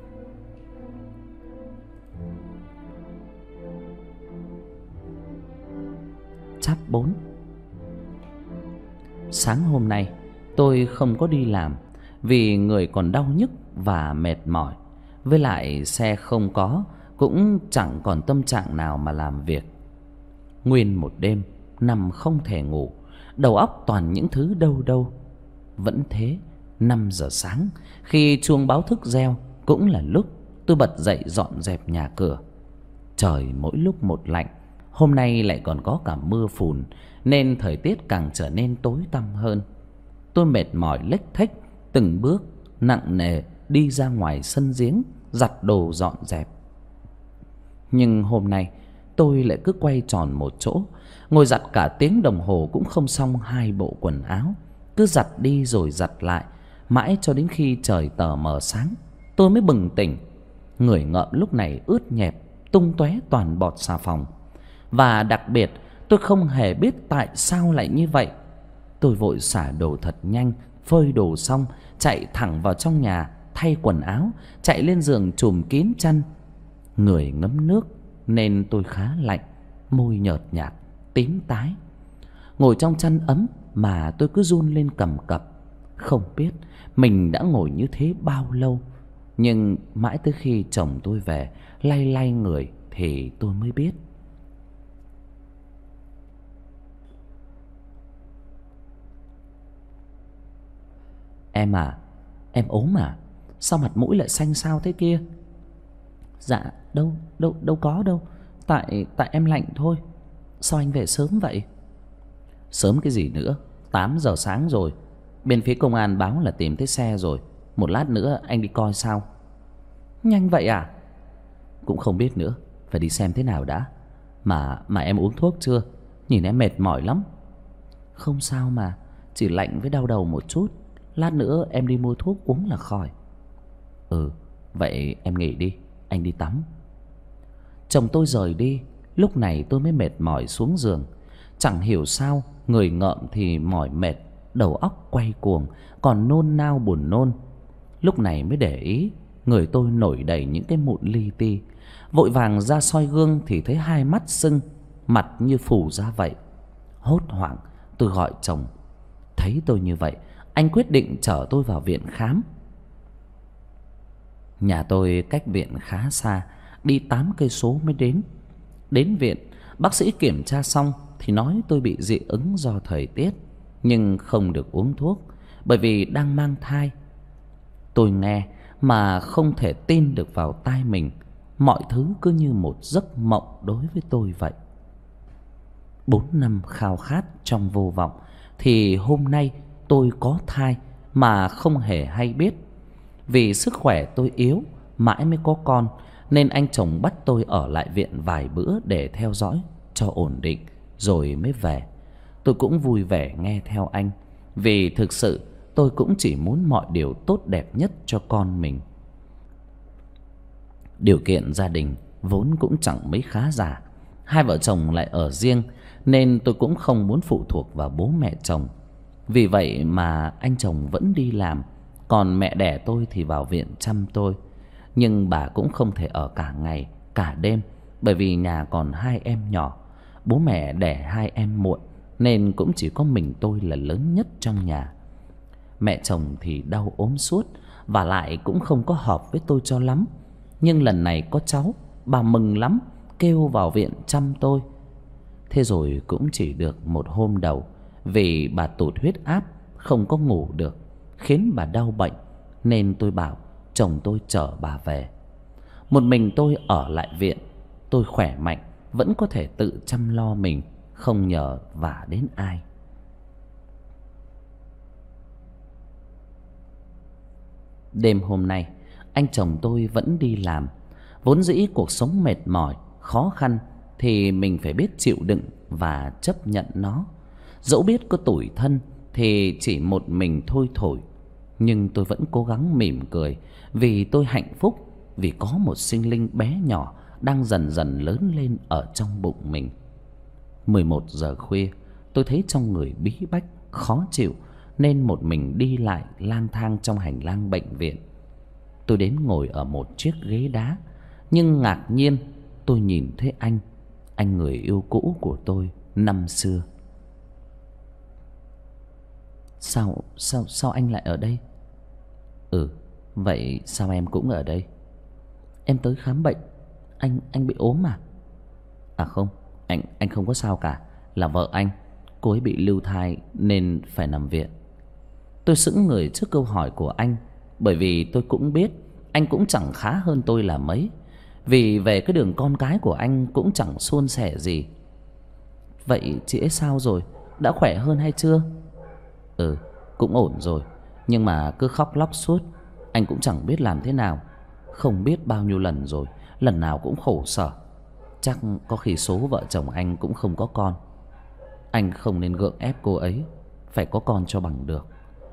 Chap bốn. Sáng hôm nay tôi không có đi làm, vì người còn đau nhức và mệt mỏi. Với lại xe không có, cũng chẳng còn tâm trạng nào mà làm việc. Nguyên một đêm nằm không thể ngủ, đầu óc toàn những thứ đâu đâu. Vẫn thế, năm giờ sáng, khi chuông báo thức reo, cũng là lúc tôi bật dậy dọn dẹp nhà cửa. Trời mỗi lúc một lạnh, hôm nay lại còn có cả mưa phùn, nên thời tiết càng trở nên tối tăm hơn. Tôi mệt mỏi lếch thếch, từng bước nặng nề đi ra ngoài sân giếng, giặt đồ dọn dẹp. Nhưng hôm nay tôi lại cứ quay tròn một chỗ, ngồi giặt cả tiếng đồng hồ cũng không xong hai bộ quần áo. Cứ giặt đi rồi giặt lại, mãi cho đến khi trời tờ mờ sáng, tôi mới bừng tỉnh. Người ngợm lúc này ướt nhẹp, tung tóe toàn bọt xà phòng. Và đặc biệt tôi không hề biết tại sao lại như vậy. Tôi vội xả đồ thật nhanh, phơi đồ xong chạy thẳng vào trong nhà thay quần áo, chạy lên giường trùm kín chăn. Người ngấm nước nên tôi khá lạnh, môi nhợt nhạt, tím tái. Ngồi trong chăn ấm mà tôi cứ run lên cầm cập. Không biết mình đã ngồi như thế bao lâu, nhưng mãi tới khi chồng tôi về lay lay người thì tôi mới biết. Em à, em ốm à? Sao mặt mũi lại xanh xao thế kia? Dạ đâu đâu đâu có đâu. Tại tại em lạnh thôi. Sao anh về sớm vậy? Sớm cái gì nữa, tám giờ sáng rồi. Bên phía công an báo là tìm thấy xe rồi. Một lát nữa anh đi coi sao. Nhanh vậy à? Cũng không biết nữa, phải đi xem thế nào đã. Mà mà em uống thuốc chưa? Nhìn em mệt mỏi lắm. Không sao mà, chỉ lạnh với đau đầu một chút. Lát nữa em đi mua thuốc uống là khỏi. Ừ, vậy em nghỉ đi, anh đi tắm. Chồng tôi rời đi. Lúc này tôi mới mệt mỏi xuống giường. Chẳng hiểu sao, người ngợm thì mỏi mệt, đầu óc quay cuồng, còn nôn nao buồn nôn. Lúc này mới để ý người tôi nổi đầy những cái mụn li ti. Vội vàng ra soi gương thì thấy hai mắt sưng, mặt như phù ra vậy. Hốt hoảng tôi gọi chồng. Thấy tôi như vậy, anh quyết định chở tôi vào viện khám. Nhà tôi cách viện khá xa, đi tám cây số mới đến. Đến viện, bác sĩ kiểm tra xong thì nói tôi bị dị ứng do thời tiết, nhưng không được uống thuốc bởi vì đang mang thai. Tôi nghe mà không thể tin được vào tai mình. Mọi thứ cứ như một giấc mộng đối với tôi vậy. Bốn năm khao khát trong vô vọng thì hôm nay tôi có thai mà không hề hay biết. Vì sức khỏe tôi yếu, mãi mới có con, nên anh chồng bắt tôi ở lại viện vài bữa để theo dõi cho ổn định rồi mới về. Tôi cũng vui vẻ nghe theo anh, vì thực sự tôi cũng chỉ muốn mọi điều tốt đẹp nhất cho con mình. Điều kiện gia đình vốn cũng chẳng mấy khá giả. Hai vợ chồng lại ở riêng, nên tôi cũng không muốn phụ thuộc vào bố mẹ chồng. Vì vậy mà anh chồng vẫn đi làm, còn mẹ đẻ tôi thì vào viện chăm tôi. Nhưng bà cũng không thể ở cả ngày cả đêm, bởi vì nhà còn hai em nhỏ. Bố mẹ đẻ hai em muộn, nên cũng chỉ có mình tôi là lớn nhất trong nhà. Mẹ chồng thì đau ốm suốt, và lại cũng không có hợp với tôi cho lắm. Nhưng lần này có cháu, bà mừng lắm, kêu vào viện chăm tôi. Thế rồi cũng chỉ được một hôm đầu, vì bà tụt huyết áp, không có ngủ được, khiến bà đau bệnh, nên tôi bảo chồng tôi chở bà về. Một mình tôi ở lại viện. Tôi khỏe mạnh, vẫn có thể tự chăm lo mình, không nhờ vả đến ai. Đêm hôm nay, anh chồng tôi vẫn đi làm. Vốn dĩ cuộc sống mệt mỏi, khó khăn thì mình phải biết chịu đựng và chấp nhận nó. Dẫu biết có tủi thân thì chỉ một mình thôi thổi. Nhưng tôi vẫn cố gắng mỉm cười, vì tôi hạnh phúc, vì có một sinh linh bé nhỏ đang dần dần lớn lên ở trong bụng mình. Mười một giờ khuya, tôi thấy trong người bí bách, khó chịu, nên một mình đi lại lang thang trong hành lang bệnh viện. Tôi đến ngồi ở một chiếc ghế đá, nhưng ngạc nhiên tôi nhìn thấy anh, anh người yêu cũ của tôi năm xưa. Sao, sao, sao anh lại ở đây? Ừ, vậy sao em cũng ở đây? Em tới khám bệnh. Anh, anh bị ốm à? À không, anh, anh không có sao cả. Là vợ anh, cô ấy bị lưu thai nên phải nằm viện. Tôi sững người trước câu hỏi của anh, bởi vì tôi cũng biết anh cũng chẳng khá hơn tôi là mấy. Vì về cái đường con cái của anh cũng chẳng suôn sẻ gì. Vậy chị ấy sao rồi? Đã khỏe hơn hay chưa? Ừ, cũng ổn rồi, nhưng mà cứ khóc lóc suốt. Anh cũng chẳng biết làm thế nào. Không biết bao nhiêu lần rồi, lần nào cũng khổ sở. Chắc có khi số vợ chồng anh cũng không có con. Anh không nên gượng ép cô ấy, phải có con cho bằng được.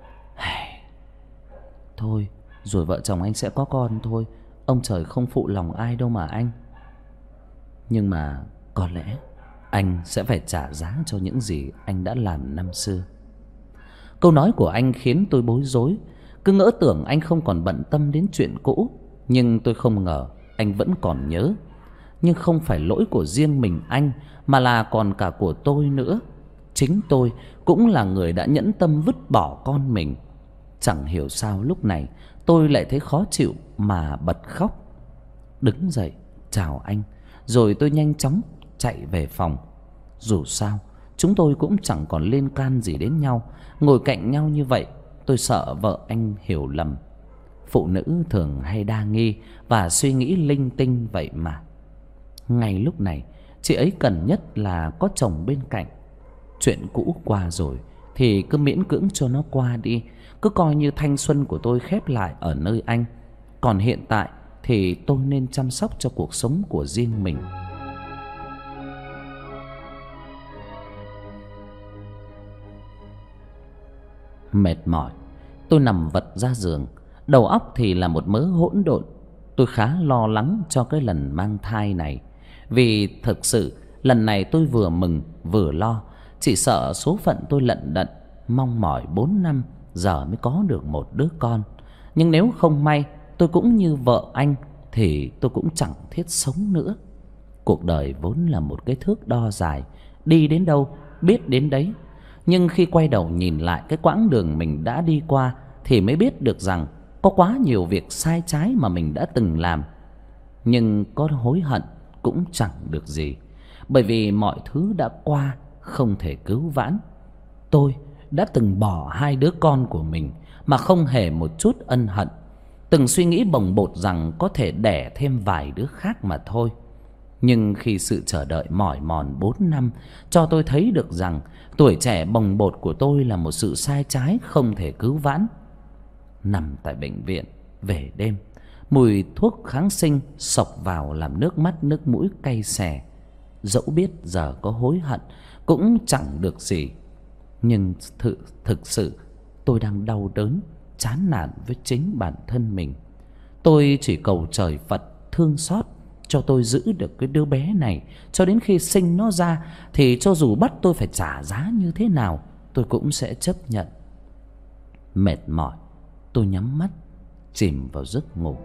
Thôi, rồi vợ chồng anh sẽ có con thôi. Ông trời không phụ lòng ai đâu mà anh. Nhưng mà có lẽ anh sẽ phải trả giá cho những gì anh đã làm năm xưa. Câu nói của anh khiến tôi bối rối. Cứ ngỡ tưởng anh không còn bận tâm đến chuyện cũ, nhưng tôi không ngờ anh vẫn còn nhớ. Nhưng không phải lỗi của riêng mình anh, mà là còn cả của tôi nữa. Chính tôi cũng là người đã nhẫn tâm vứt bỏ con mình. Chẳng hiểu sao lúc này tôi lại thấy khó chịu mà bật khóc. Đứng dậy chào anh, rồi tôi nhanh chóng chạy về phòng. Dù sao chúng tôi cũng chẳng còn liên can gì đến nhau. Ngồi cạnh nhau như vậy tôi sợ vợ anh hiểu lầm. Phụ nữ thường hay đa nghi và suy nghĩ linh tinh vậy mà. Ngay lúc này chị ấy cần nhất là có chồng bên cạnh. Chuyện cũ qua rồi thì cứ miễn cưỡng cho nó qua đi. Cứ coi như thanh xuân của tôi khép lại ở nơi anh. Còn hiện tại thì tôi nên chăm sóc cho cuộc sống của riêng mình. Mệt mỏi, tôi nằm vật ra giường. Đầu óc thì là một mớ hỗn độn. Tôi khá lo lắng cho cái lần mang thai này. Vì thực sự lần này tôi vừa mừng vừa lo. Chỉ sợ số phận tôi lận đận, mong mỏi bốn năm giờ mới có được một đứa con. Nhưng nếu không may tôi cũng như vợ anh thì tôi cũng chẳng thiết sống nữa. Cuộc đời vốn là một cái thước đo dài, đi đến đâu biết đến đấy. Nhưng khi quay đầu nhìn lại cái quãng đường mình đã đi qua thì mới biết được rằng có quá nhiều việc sai trái mà mình đã từng làm. Nhưng có hối hận cũng chẳng được gì, bởi vì mọi thứ đã qua, không thể cứu vãn. Tôi đã từng bỏ hai đứa con của mình mà không hề một chút ân hận. Từng suy nghĩ bồng bột rằng có thể đẻ thêm vài đứa khác mà thôi. Nhưng khi sự chờ đợi mỏi mòn bốn năm cho tôi thấy được rằng tuổi trẻ bồng bột của tôi là một sự sai trái không thể cứu vãn. Nằm tại bệnh viện về đêm, mùi thuốc kháng sinh xộc vào làm nước mắt nước mũi cay xè. Dẫu biết giờ có hối hận cũng chẳng được gì. Nhưng thực, thực sự tôi đang đau đớn, chán nản với chính bản thân mình. Tôi chỉ cầu trời Phật thương xót cho tôi giữ được cái đứa bé này. Cho đến khi sinh nó ra thì cho dù bắt tôi phải trả giá như thế nào tôi cũng sẽ chấp nhận. Mệt mỏi, tôi nhắm mắt chìm vào giấc ngủ.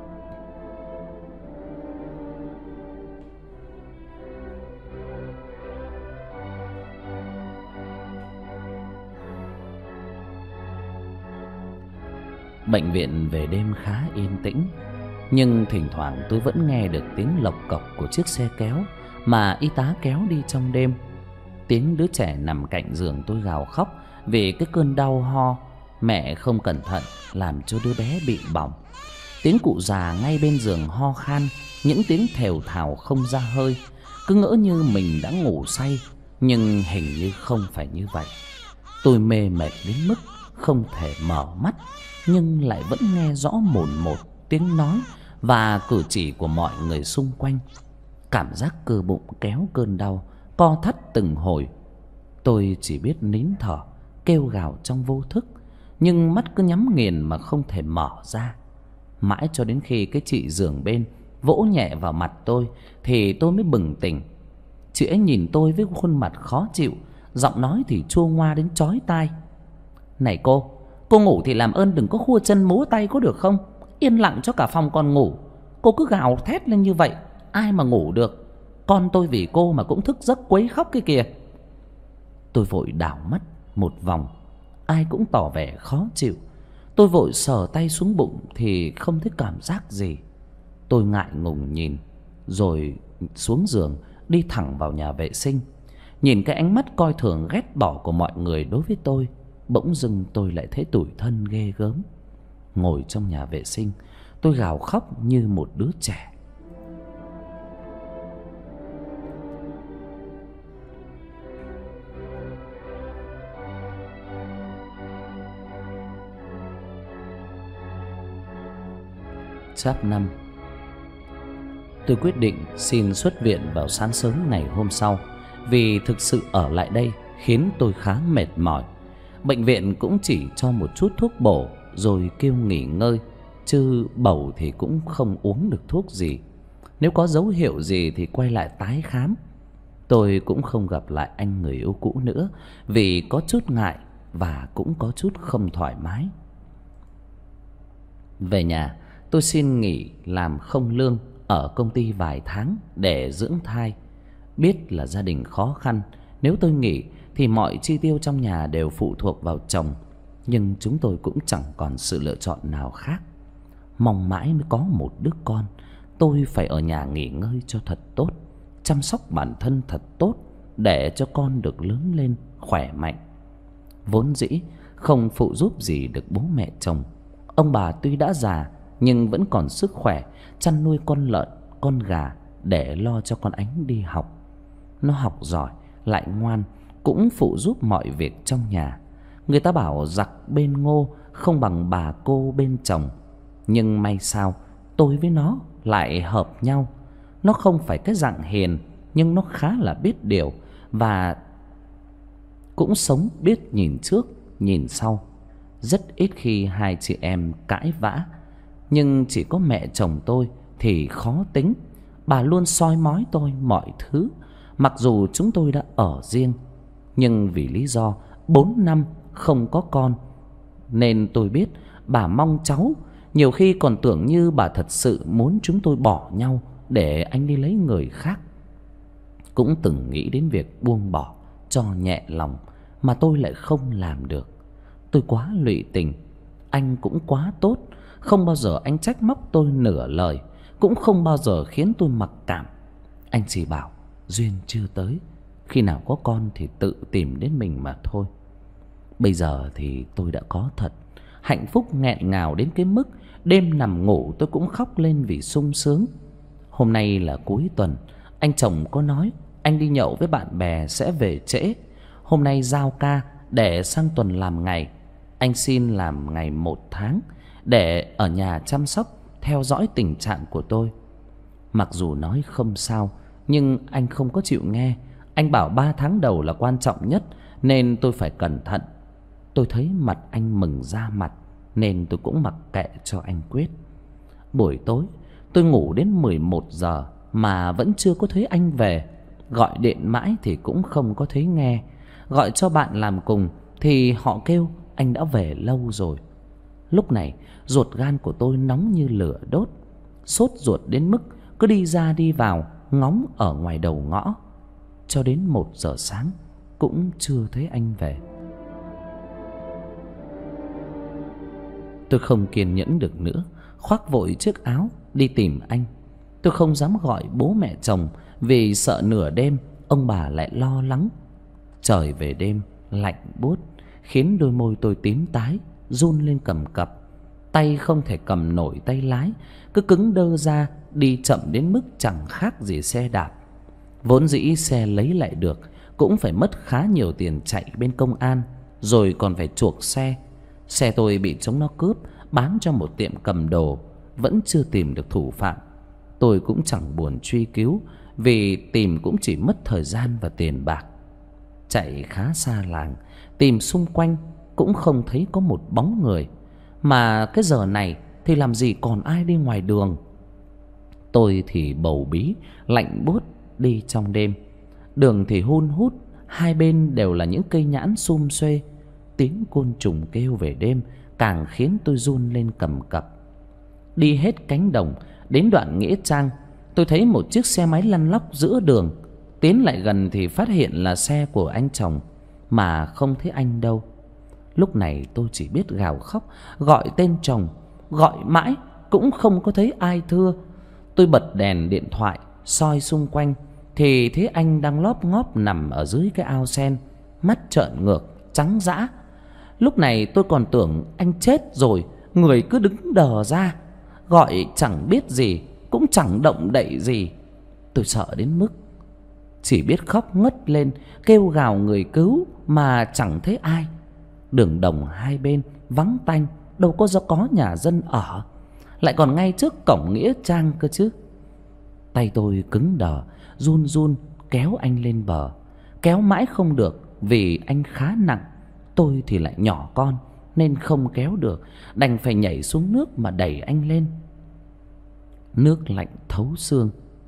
Bệnh viện về đêm khá yên tĩnh, nhưng thỉnh thoảng tôi vẫn nghe được tiếng lộc cộc của chiếc xe kéo mà y tá kéo đi trong đêm. Tiếng đứa trẻ nằm cạnh giường tôi gào khóc vì cái cơn đau ho. Mẹ không cẩn thận làm cho đứa bé bị bỏng. Tiếng cụ già ngay bên giường ho khan, những tiếng thều thào không ra hơi. Cứ ngỡ như mình đã ngủ say, nhưng hình như không phải như vậy. Tôi mê mệt đến mức không thể mở mắt, nhưng lại vẫn nghe rõ mồn một tiếng nói và cử chỉ của mọi người xung quanh. Cảm giác cơ bụng kéo cơn đau, co thắt từng hồi. Tôi chỉ biết nín thở, kêu gào trong vô thức, nhưng mắt cứ nhắm nghiền mà không thể mở ra. Mãi cho đến khi cái chị giường bên vỗ nhẹ vào mặt tôi thì tôi mới bừng tỉnh. Chị ấy nhìn tôi với khuôn mặt khó chịu, giọng nói thì chua ngoa đến chói tai. Này cô, cô ngủ thì làm ơn đừng có khua chân múa tay có được không? Yên lặng cho cả phòng còn ngủ. Cô cứ gào thét lên như vậy, ai mà ngủ được? Con tôi vì cô mà cũng thức giấc quấy khóc kia kìa. Tôi vội đảo mắt một vòng, ai cũng tỏ vẻ khó chịu. Tôi vội sờ tay xuống bụng thì không thấy cảm giác gì. Tôi ngại ngùng nhìn, rồi xuống giường đi thẳng vào nhà vệ sinh. Nhìn cái ánh mắt coi thường ghét bỏ của mọi người đối với tôi, bỗng dưng tôi lại thấy tủi thân ghê gớm. Ngồi trong nhà vệ sinh, tôi gào khóc như một đứa trẻ. Chap năm. Tôi quyết định xin xuất viện vào sáng sớm ngày hôm sau, vì thực sự ở lại đây khiến tôi khá mệt mỏi. Bệnh viện cũng chỉ cho một chút thuốc bổ rồi kêu nghỉ ngơi, chứ bầu thì cũng không uống được thuốc gì. Nếu có dấu hiệu gì thì quay lại tái khám. Tôi cũng không gặp lại anh người yêu cũ nữa, vì có chút ngại và cũng có chút không thoải mái. Về nhà, tôi xin nghỉ làm không lương ở công ty vài tháng để dưỡng thai. Biết là gia đình khó khăn, nếu tôi nghỉ thì mọi chi tiêu trong nhà đều phụ thuộc vào chồng. Nhưng chúng tôi cũng chẳng còn sự lựa chọn nào khác. Mong mãi mới có một đứa con, tôi phải ở nhà nghỉ ngơi cho thật tốt, chăm sóc bản thân thật tốt để cho con được lớn lên khỏe mạnh. Vốn dĩ không phụ giúp gì được bố mẹ chồng. Ông bà tuy đã già nhưng vẫn còn sức khỏe chăn nuôi con lợn, con gà để lo cho con Ánh đi học. Nó học giỏi lại ngoan, cũng phụ giúp mọi việc trong nhà. Người ta bảo giặc bên ngô không bằng bà cô bên chồng, nhưng may sao tôi với nó lại hợp nhau. Nó không phải cái dạng hiền, nhưng nó khá là biết điều và cũng sống biết nhìn trước nhìn sau. Rất ít khi hai chị em cãi vã, nhưng chỉ có mẹ chồng tôi thì khó tính. Bà luôn soi mói tôi mọi thứ. Mặc dù chúng tôi đã ở riêng, nhưng vì lý do bốn năm không có con, nên tôi biết bà mong cháu. Nhiều khi còn tưởng như bà thật sự muốn chúng tôi bỏ nhau để anh đi lấy người khác. Cũng từng nghĩ đến việc buông bỏ cho nhẹ lòng, mà tôi lại không làm được. Tôi quá lụy tình, anh cũng quá tốt. Không bao giờ anh trách móc tôi nửa lời, cũng không bao giờ khiến tôi mặc cảm. Anh chỉ bảo duyên chưa tới, khi nào có con thì tự tìm đến mình mà thôi. Bây giờ thì tôi đã có thật. Hạnh phúc nghẹn ngào đến cái mức đêm nằm ngủ tôi cũng khóc lên vì sung sướng. Hôm nay là cuối tuần, anh chồng có nói anh đi nhậu với bạn bè sẽ về trễ. Hôm nay giao ca để sang tuần làm ngày. Anh xin làm ngày một tháng để ở nhà chăm sóc, theo dõi tình trạng của tôi. Mặc dù nói không sao, nhưng anh không có chịu nghe. Anh bảo ba tháng đầu là quan trọng nhất, nên tôi phải cẩn thận. Tôi thấy mặt anh mừng ra mặt, nên tôi cũng mặc kệ cho anh quyết. Buổi tối tôi ngủ đến mười một giờ mà vẫn chưa có thấy anh về. Gọi điện mãi thì cũng không có thấy nghe. Gọi cho bạn làm cùng thì họ kêu anh đã về lâu rồi. Lúc này ruột gan của tôi nóng như lửa đốt, sốt ruột đến mức cứ đi ra đi vào ngóng ở ngoài đầu ngõ. Cho đến một giờ sáng cũng chưa thấy anh về. Tôi không kiên nhẫn được nữa, khoác vội chiếc áo đi tìm anh. Tôi không dám gọi bố mẹ chồng vì sợ nửa đêm ông bà lại lo lắng. Trời về đêm lạnh buốt khiến đôi môi tôi tím tái, run lên cầm cập. Tay không thể cầm nổi tay lái, cứ cứng đơ ra, đi chậm đến mức chẳng khác gì xe đạp. Vốn dĩ xe lấy lại được cũng phải mất khá nhiều tiền chạy bên công an, rồi còn phải chuộc xe. Xe tôi bị chúng nó cướp, bán cho một tiệm cầm đồ, vẫn chưa tìm được thủ phạm. Tôi cũng chẳng buồn truy cứu, vì tìm cũng chỉ mất thời gian và tiền bạc. Chạy khá xa làng, tìm xung quanh cũng không thấy có một bóng người. Mà cái giờ này thì làm gì còn ai đi ngoài đường. Tôi thì bầu bí, lạnh buốt đi trong đêm. Đường thì hun hút, hai bên đều là những cây nhãn sum xuê. Tiếng côn trùng kêu về đêm càng khiến tôi run lên cầm cập. Đi hết cánh đồng đến đoạn nghĩa trang, tôi thấy một chiếc xe máy lăn lóc giữa đường. Tiến lại gần thì phát hiện là xe của anh chồng, mà không thấy anh đâu. Lúc này tôi chỉ biết gào khóc, gọi tên chồng, gọi mãi cũng không có thấy ai thưa. Tôi bật đèn điện thoại soi xung quanh thì thấy anh đang lóp ngóp nằm ở dưới cái ao sen, mắt trợn ngược trắng dã. Lúc này tôi còn tưởng anh chết rồi, người cứ đứng đờ ra, gọi chẳng biết gì, cũng chẳng động đậy gì. Tôi sợ đến mức chỉ biết khóc ngất lên, kêu gào người cứu mà chẳng thấy ai. Đường đồng hai bên vắng tanh, đâu có do có nhà dân ở, lại còn ngay trước cổng nghĩa trang cơ chứ. Tay tôi cứng đờ, run run kéo anh lên bờ. Kéo mãi không được vì anh khá nặng, tôi thì lại nhỏ con nên không kéo được, đành phải nhảy xuống nước mà đẩy anh lên. Nước lạnh thấu xương.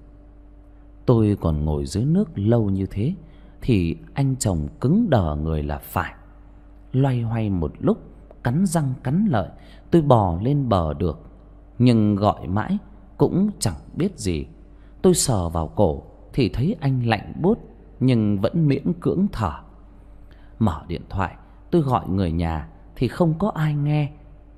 Tôi còn ngồi dưới nước lâu như thế thì anh chồng cứng đờ người là phải. Loay hoay một lúc, cắn răng cắn lợi, tôi bò lên bờ được, nhưng gọi mãi cũng chẳng biết gì. Tôi sờ vào cổ thì thấy anh lạnh buốt, nhưng vẫn miễn cưỡng thở. Mở điện thoại tôi gọi người nhà thì không có ai nghe.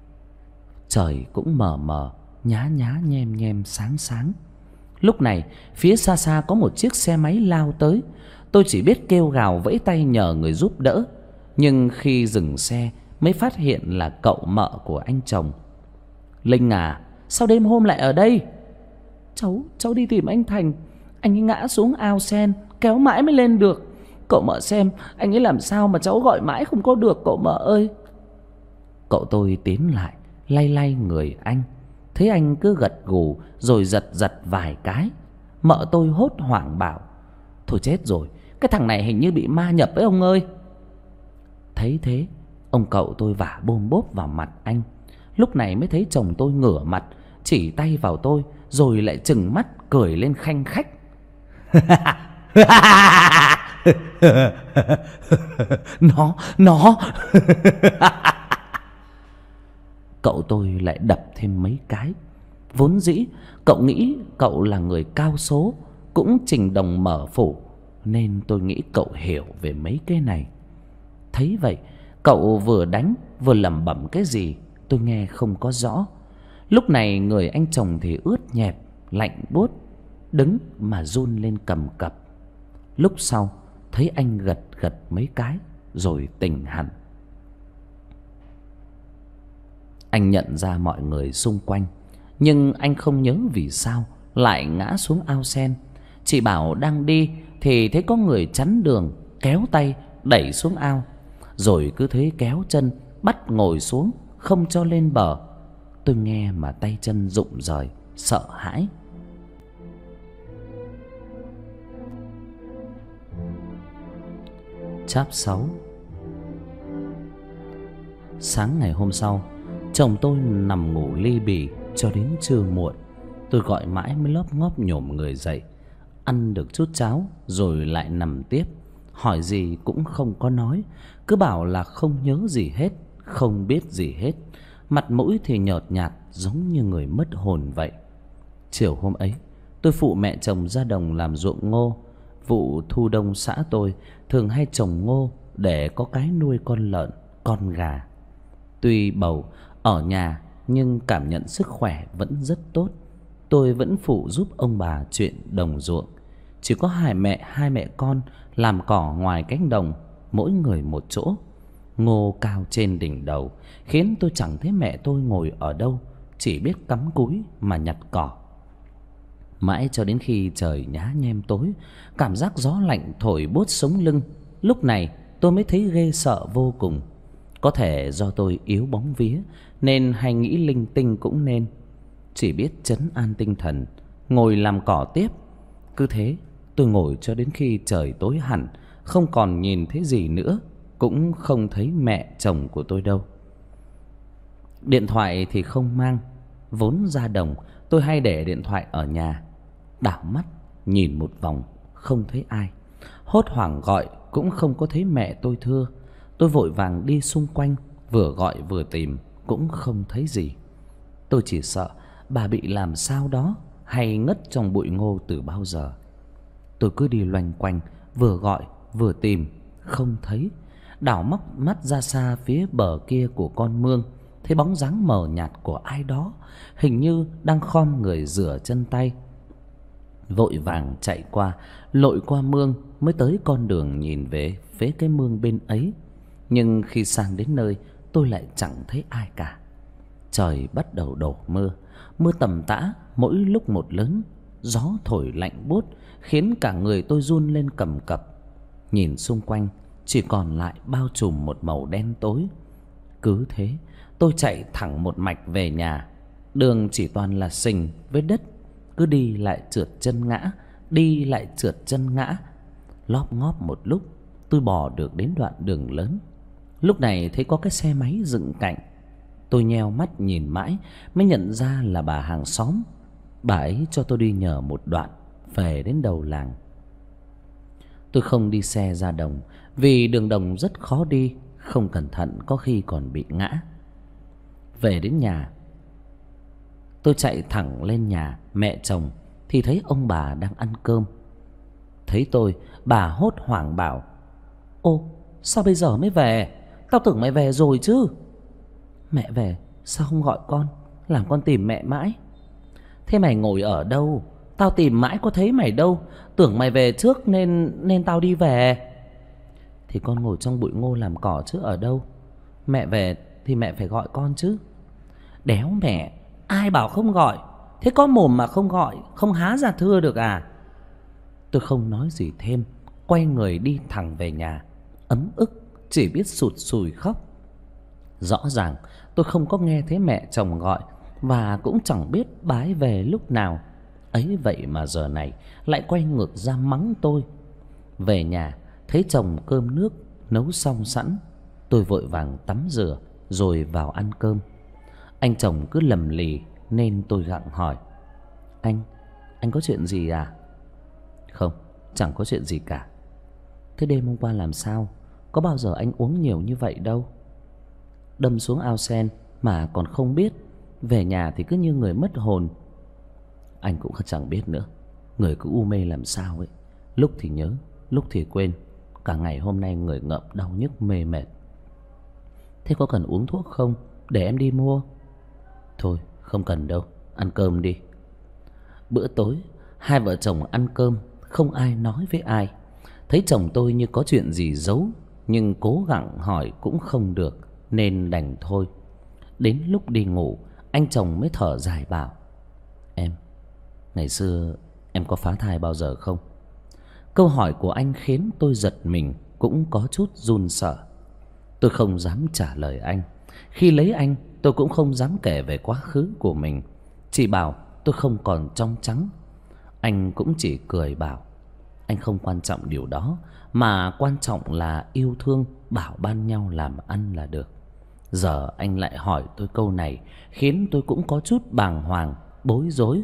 Trời cũng mờ mờ, nhá nhá nhem nhem sáng sáng. Lúc này phía xa xa có một chiếc xe máy lao tới. Tôi chỉ biết kêu gào vẫy tay nhờ người giúp đỡ, nhưng khi dừng xe mới phát hiện là cậu mợ của anh chồng. Linh à, sao đêm hôm lại ở đây? Cháu, cháu đi tìm anh Thành. Anh ấy ngã xuống ao sen, kéo mãi mới lên được. Cậu mợ xem, anh ấy làm sao mà cháu gọi mãi không có được, cậu mợ ơi. Cậu tôi tiến lại, lay lay người anh. Thấy anh cứ gật gù rồi giật giật vài cái. Mợ tôi hốt hoảng bảo: thôi chết rồi, cái thằng này hình như bị ma nhập ấy ông ơi. Thấy thế, ông cậu tôi vả bôm bốp vào mặt anh. Lúc này mới thấy chồng tôi ngửa mặt, chỉ tay vào tôi, rồi lại trừng mắt cười lên khanh khách. Nó, nó. Cậu tôi lại đập thêm mấy cái. Vốn dĩ cậu nghĩ cậu là người cao số, cũng trình đồng mở phủ, nên tôi nghĩ cậu hiểu về mấy cái này. Thấy vậy, cậu vừa đánh vừa lẩm bẩm cái gì tôi nghe không có rõ. Lúc này người anh chồng thì ướt nhẹp, lạnh buốt, đứng mà run lên cầm cập. Lúc sau thấy anh gật gật mấy cái rồi tỉnh hẳn. Anh nhận ra mọi người xung quanh, nhưng anh không nhớ vì sao lại ngã xuống ao sen. Chỉ bảo đang đi thì thấy có người chắn đường, kéo tay đẩy xuống ao, rồi cứ thế kéo chân bắt ngồi xuống, không cho lên bờ. Tôi nghe mà tay chân rụng rời, sợ hãi. Chap sáu. Sáng ngày hôm sau, chồng tôi nằm ngủ li bì cho đến trưa muộn. Tôi gọi mãi mới lóp ngóp nhổm người dậy, ăn được chút cháo rồi lại nằm tiếp. Hỏi gì cũng không có nói, cứ bảo là không nhớ gì hết, không biết gì hết. Mặt mũi thì nhợt nhạt, giống như người mất hồn vậy. Chiều hôm ấy, tôi phụ mẹ chồng ra đồng làm ruộng ngô. Vụ thu đông xã tôi thường hay trồng ngô để có cái nuôi con lợn, con gà. Tuy bầu ở nhà nhưng cảm nhận sức khỏe vẫn rất tốt. Tôi vẫn phụ giúp ông bà chuyện đồng ruộng. Chỉ có hai mẹ hai mẹ con làm cỏ ngoài cánh đồng, mỗi người một chỗ. Ngô cao trên đỉnh đầu khiến tôi chẳng thấy mẹ tôi ngồi ở đâu, chỉ biết cắm cúi mà nhặt cỏ. Mãi cho đến khi trời nhá nhem tối, cảm giác gió lạnh thổi buốt sống lưng, lúc này tôi mới thấy ghê sợ vô cùng. Có thể do tôi yếu bóng vía nên hay nghĩ linh tinh cũng nên. Chỉ biết trấn an tinh thần, ngồi làm cỏ tiếp. Cứ thế tôi ngồi cho đến khi trời tối hẳn, không còn nhìn thấy gì nữa, cũng không thấy mẹ chồng của tôi đâu. Điện thoại thì không mang, vốn ra đồng tôi hay để điện thoại ở nhà. Đảo mắt nhìn một vòng không thấy ai, hốt hoảng gọi cũng không có thấy mẹ tôi thưa. Tôi vội vàng đi xung quanh, vừa gọi vừa tìm cũng không thấy gì. Tôi chỉ sợ bà bị làm sao đó hay ngất trong bụi ngô từ bao giờ. Tôi cứ đi loanh quanh, vừa gọi vừa tìm không thấy. Đảo móc mắt ra xa phía bờ kia của con mương, thấy bóng dáng mờ nhạt của ai đó, hình như đang khom người rửa chân tay. Vội vàng chạy qua, lội qua mương mới tới con đường nhìn về phía cái mương bên ấy. Nhưng khi sang đến nơi, tôi lại chẳng thấy ai cả. Trời bắt đầu đổ mưa, mưa tầm tã mỗi lúc một lớn. Gió thổi lạnh buốt khiến cả người tôi run lên cầm cập. Nhìn xung quanh chỉ còn lại bao trùm một màu đen tối. Cứ thế tôi chạy thẳng một mạch về nhà. Đường chỉ toàn là sình với đất, cứ đi lại trượt chân ngã, đi lại trượt chân ngã. Lóp ngóp một lúc, tôi bò được đến đoạn đường lớn. Lúc này thấy có cái xe máy dựng cạnh. Tôi nheo mắt nhìn mãi mới nhận ra là bà hàng xóm. Bà ấy cho tôi đi nhờ một đoạn về đến đầu làng. Tôi không đi xe ra đồng vì đường đồng rất khó đi, không cẩn thận có khi còn bị ngã. Về đến nhà, tôi chạy thẳng lên nhà mẹ chồng thì thấy ông bà đang ăn cơm. Thấy tôi, bà hốt hoảng bảo: "Ô, sao bây giờ mới về? Tao tưởng mày về rồi chứ." "Mẹ về, sao không gọi con? Làm con tìm mẹ mãi." "Thế mày ngồi ở đâu? Tao tìm mãi có thấy mày đâu. Tưởng mày về trước nên nên tao đi về." "Thì con ngồi trong bụi ngô làm cỏ chứ ở đâu." Mẹ về thì mẹ phải gọi con chứ. Đéo mẹ, ai bảo không gọi? Thế có mồm mà không gọi, không há ra thưa được à? Tôi không nói gì thêm, quay người đi thẳng về nhà. Ấm ức, chỉ biết sụt sùi khóc. Rõ ràng tôi không có nghe thấy mẹ chồng gọi, và cũng chẳng biết bà ấy về lúc nào. Ấy vậy mà giờ này lại quay ngược ra mắng tôi. Về nhà thấy chồng cơm nước nấu xong sẵn, tôi vội vàng tắm rửa rồi vào ăn cơm. Anh chồng cứ lầm lì nên tôi gặng hỏi: Anh, anh có chuyện gì à? Không, chẳng có chuyện gì cả. Thế đêm hôm qua làm sao? Có bao giờ anh uống nhiều như vậy đâu. Đâm xuống ao sen mà còn không biết. Về nhà thì cứ như người mất hồn. Anh cũng chẳng biết nữa. Người cứ u mê làm sao ấy. Lúc thì nhớ, lúc thì quên. Cả ngày hôm nay người ngợm đau nhức mê mệt. Thế có cần uống thuốc không? Để em đi mua. Thôi không cần đâu, ăn cơm đi. Bữa tối hai vợ chồng ăn cơm, không ai nói với ai. Thấy chồng tôi như có chuyện gì giấu, nhưng cố gắng hỏi cũng không được, nên đành thôi. Đến lúc đi ngủ, anh chồng mới thở dài bảo: Em, ngày xưa em có phá thai bao giờ không? Câu hỏi của anh khiến tôi giật mình, cũng có chút run sợ. Tôi không dám trả lời anh. Khi lấy anh, tôi cũng không dám kể về quá khứ của mình, chỉ bảo tôi không còn trong trắng. Anh cũng chỉ cười bảo anh không quan trọng điều đó, mà quan trọng là yêu thương, bảo ban nhau làm ăn là được. Giờ anh lại hỏi tôi câu này, khiến tôi cũng có chút bàng hoàng, bối rối.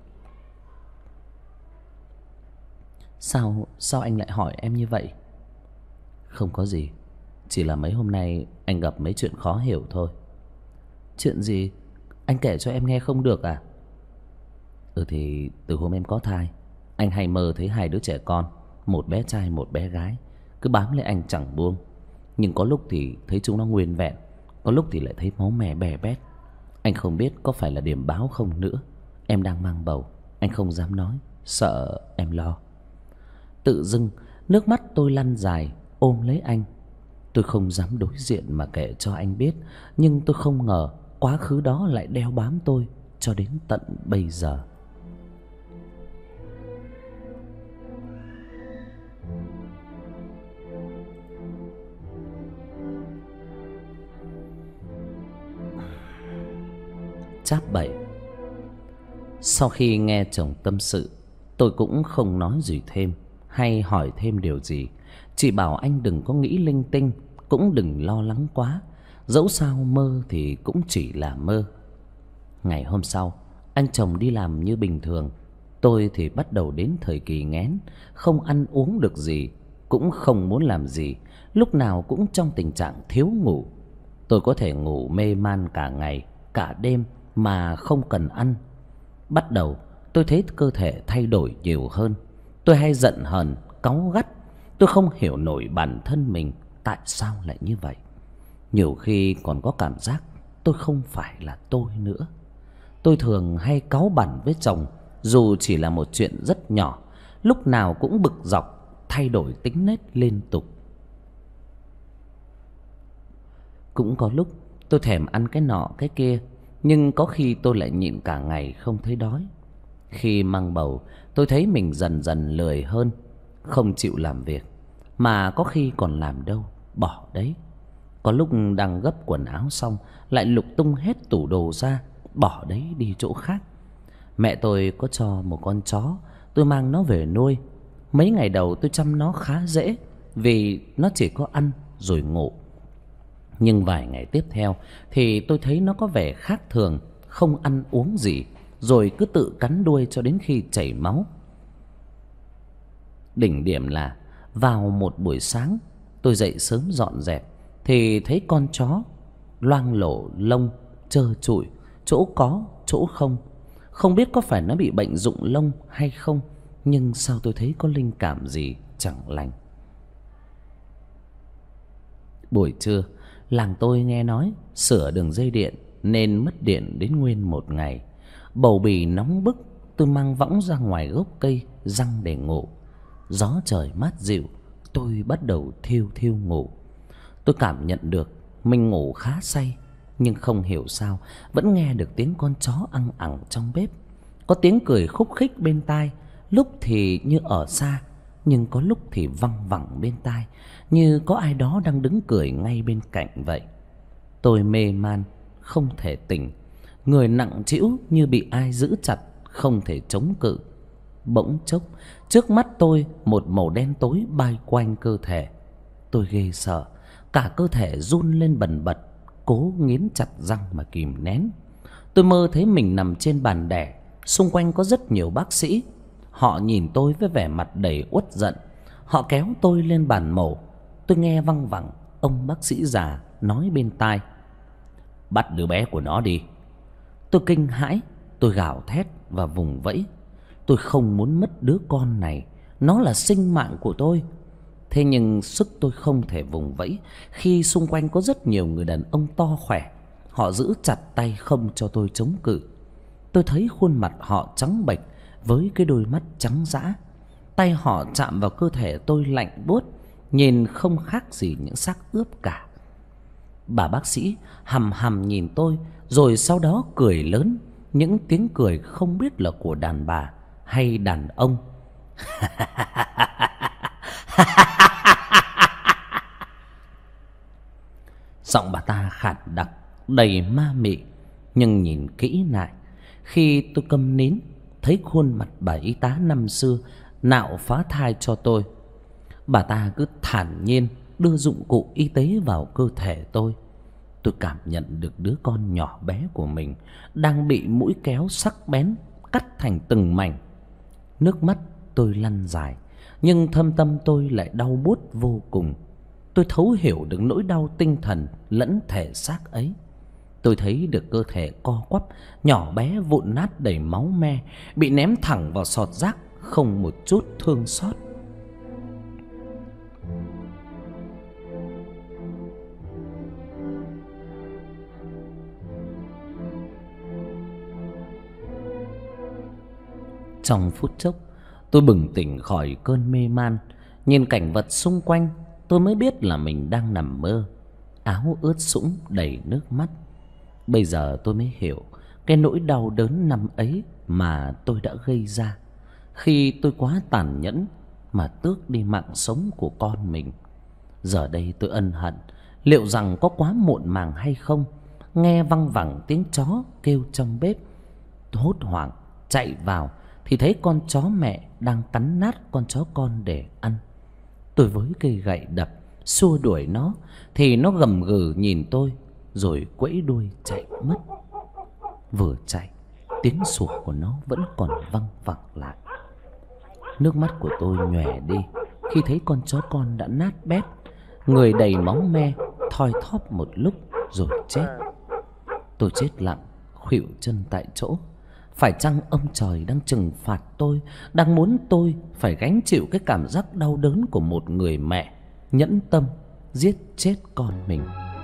Sao, sao anh lại hỏi em như vậy? Không có gì, chỉ là mấy hôm nay anh gặp mấy chuyện khó hiểu thôi. Chuyện gì? Anh kể cho em nghe không được à? Ừ thì từ hôm em có thai, anh hay mơ thấy hai đứa trẻ con, một bé trai một bé gái, cứ bám lấy anh chẳng buông. Nhưng có lúc thì thấy chúng nó nguyên vẹn, có lúc thì lại thấy máu me bè bét. Anh không biết có phải là điểm báo không nữa. Em đang mang bầu, anh không dám nói, sợ em lo. Tự dưng nước mắt tôi lăn dài, ôm lấy anh. Tôi không dám đối diện mà kể cho anh biết, nhưng tôi không ngờ quá khứ đó lại đeo bám tôi cho đến tận bây giờ. Chap bảy. Sau khi nghe chồng tâm sự, tôi cũng không nói gì thêm hay hỏi thêm điều gì, chỉ bảo anh đừng có nghĩ linh tinh, cũng đừng lo lắng quá. Dẫu sao mơ thì cũng chỉ là mơ. Ngày hôm sau, anh chồng đi làm như bình thường. Tôi thì bắt đầu đến thời kỳ nghén, không ăn uống được gì, cũng không muốn làm gì, lúc nào cũng trong tình trạng thiếu ngủ. Tôi có thể ngủ mê man cả ngày, cả đêm mà không cần ăn. Bắt đầu tôi thấy cơ thể thay đổi nhiều hơn. Tôi hay giận hờn, cáu gắt. Tôi không hiểu nổi bản thân mình tại sao lại như vậy. Nhiều khi còn có cảm giác tôi không phải là tôi nữa. Tôi thường hay cáu bẳn với chồng, dù chỉ là một chuyện rất nhỏ, lúc nào cũng bực dọc, thay đổi tính nết liên tục. Cũng có lúc tôi thèm ăn cái nọ cái kia, nhưng có khi tôi lại nhịn cả ngày không thấy đói. Khi mang bầu, tôi thấy mình dần dần lười hơn, không chịu làm việc, mà có khi còn làm đâu, bỏ đấy. Có lúc đang gấp quần áo xong, lại lục tung hết tủ đồ ra, bỏ đấy đi chỗ khác. Mẹ tôi có cho một con chó, tôi mang nó về nuôi. Mấy ngày đầu tôi chăm nó khá dễ, vì nó chỉ có ăn rồi ngủ. Nhưng vài ngày tiếp theo thì tôi thấy nó có vẻ khác thường, không ăn uống gì, rồi cứ tự cắn đuôi cho đến khi chảy máu. Đỉnh điểm là vào một buổi sáng, tôi dậy sớm dọn dẹp thì thấy con chó loang lổ lông trơ trụi, chỗ có chỗ không. Không biết có phải nó bị bệnh rụng lông hay không, nhưng sao tôi thấy có linh cảm gì chẳng lành. Buổi trưa, làng tôi nghe nói sửa đường dây điện nên mất điện đến nguyên một ngày. Bầu bì nóng bức, tôi mang võng ra ngoài gốc cây giăng để ngủ. Gió trời mát dịu, tôi bắt đầu thiêu thiêu ngủ. Tôi cảm nhận được mình ngủ khá say, nhưng không hiểu sao vẫn nghe được tiếng con chó ăng ẳng trong bếp. Có tiếng cười khúc khích bên tai, lúc thì như ở xa, nhưng có lúc thì văng vẳng bên tai, như có ai đó đang đứng cười ngay bên cạnh vậy. Tôi mê man, không thể tỉnh, người nặng trĩu như bị ai giữ chặt, không thể chống cự. Bỗng chốc, trước mắt tôi một màu đen tối bay quanh cơ thể. Tôi ghê sợ, cả cơ thể run lên bần bật, cố nghiến chặt răng mà kìm nén. Tôi mơ thấy mình nằm trên bàn đẻ, xung quanh có rất nhiều bác sĩ. Họ nhìn tôi với vẻ mặt đầy uất giận. Họ kéo tôi lên bàn mổ. Tôi nghe văng vẳng ông bác sĩ già nói bên tai: "Bắt đứa bé của nó đi." Tôi kinh hãi, tôi gào thét và vùng vẫy. Tôi không muốn mất đứa con này, nó là sinh mạng của tôi. Thế nhưng sức tôi không thể vùng vẫy khi xung quanh có rất nhiều người đàn ông to khỏe. Họ giữ chặt tay không cho tôi chống cự. Tôi thấy khuôn mặt họ trắng bệch với cái đôi mắt trắng dã. Tay họ chạm vào cơ thể tôi lạnh buốt, nhìn không khác gì những xác ướp cả. Bà bác sĩ hằm hằm nhìn tôi, rồi sau đó cười lớn, những tiếng cười không biết là của đàn bà hay đàn ông. Giọng bà ta khản đặc, đầy ma mị. Nhưng nhìn kỹ lại, khi tôi câm nín, thấy khuôn mặt bà y tá năm xưa nạo phá thai cho tôi. Bà ta cứ thản nhiên đưa dụng cụ y tế vào cơ thể tôi. Tôi cảm nhận được đứa con nhỏ bé của mình đang bị mũi kéo sắc bén cắt thành từng mảnh. Nước mắt tôi lăn dài, nhưng thâm tâm tôi lại đau buốt vô cùng. Tôi thấu hiểu được nỗi đau tinh thần lẫn thể xác ấy. Tôi thấy được cơ thể co quắp, nhỏ bé vụn nát đầy máu me, bị ném thẳng vào sọt rác, không một chút thương xót. Trong phút chốc, tôi bừng tỉnh khỏi cơn mê man. Nhìn cảnh vật xung quanh, tôi mới biết là mình đang nằm mơ. Áo ướt sũng đầy nước mắt. Bây giờ tôi mới hiểu cái nỗi đau đớn năm ấy mà tôi đã gây ra, khi tôi quá tàn nhẫn mà tước đi mạng sống của con mình. Giờ đây tôi ân hận, liệu rằng có quá muộn màng hay không. Nghe văng vẳng tiếng chó kêu trong bếp, tôi hốt hoảng chạy vào thì thấy con chó mẹ đang cắn nát con chó con để ăn. Tôi với cây gậy đập xua đuổi nó thì nó gầm gừ nhìn tôi, rồi quẫy đuôi chạy mất. Vừa chạy, tiếng sủa của nó vẫn còn văng vẳng lại. Nước mắt của tôi nhòe đi khi thấy con chó con đã nát bét, người đầy máu me, thoi thóp một lúc rồi chết. Tôi chết lặng, khuỵu chân tại chỗ. Phải chăng ông trời đang trừng phạt tôi, đang muốn tôi phải gánh chịu cái cảm giác đau đớn của một người mẹ nhẫn tâm giết chết con mình?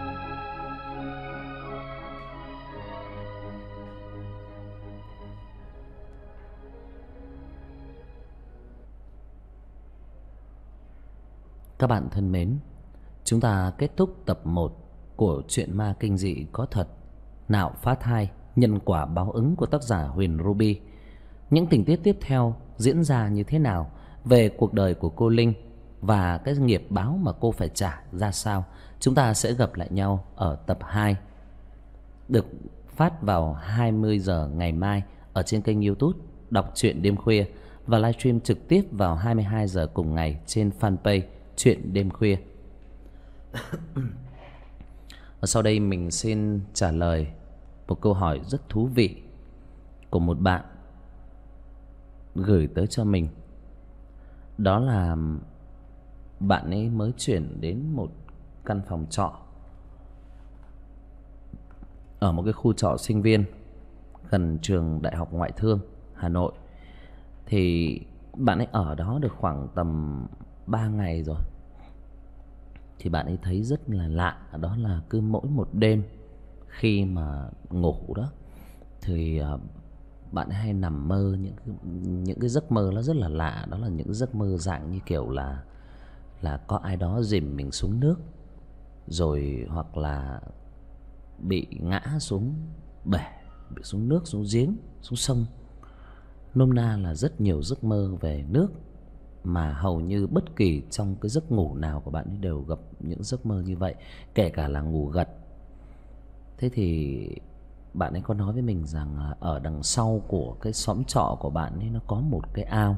Các bạn thân mến, chúng ta kết thúc tập một của truyện ma kinh dị có thật Nạo Phá Thai, nhân quả báo ứng của tác giả Huyền Ruby. Những tình tiết tiếp theo diễn ra như thế nào, về cuộc đời của cô Linh và cái nghiệp báo mà cô phải trả ra sao, chúng ta sẽ gặp lại nhau ở tập hai, được phát vào hai mươi giờ ngày mai ở trên kênh YouTube Đọc Truyện Đêm Khuya, và livestream trực tiếp vào hai mươi hai giờ cùng ngày trên fanpage Truyện Đêm Khuya. Và sau đây mình xin trả lời một câu hỏi rất thú vị của một bạn gửi tới cho mình. Đó là bạn ấy mới chuyển đến một căn phòng trọ ở một cái khu trọ sinh viên gần trường Đại học Ngoại thương Hà Nội. Thì bạn ấy ở đó được khoảng tầm ba ngày rồi. Thì bạn ấy thấy rất là lạ, đó là cứ mỗi một đêm khi mà ngủ đó thì uh, bạn hay nằm mơ những cái, những cái giấc mơ nó rất là lạ. Đó là những giấc mơ dạng như kiểu là là có ai đó dìm mình xuống nước, rồi hoặc là bị ngã xuống bể, bị xuống nước, xuống giếng, xuống sông. Nôm na là rất nhiều giấc mơ về nước, mà hầu như bất kỳ trong cái giấc ngủ nào của bạn ấy đều gặp những giấc mơ như vậy, kể cả là ngủ gật. Thế thì bạn ấy có nói với mình rằng ở đằng sau của cái xóm trọ của bạn ấy nó có một cái ao.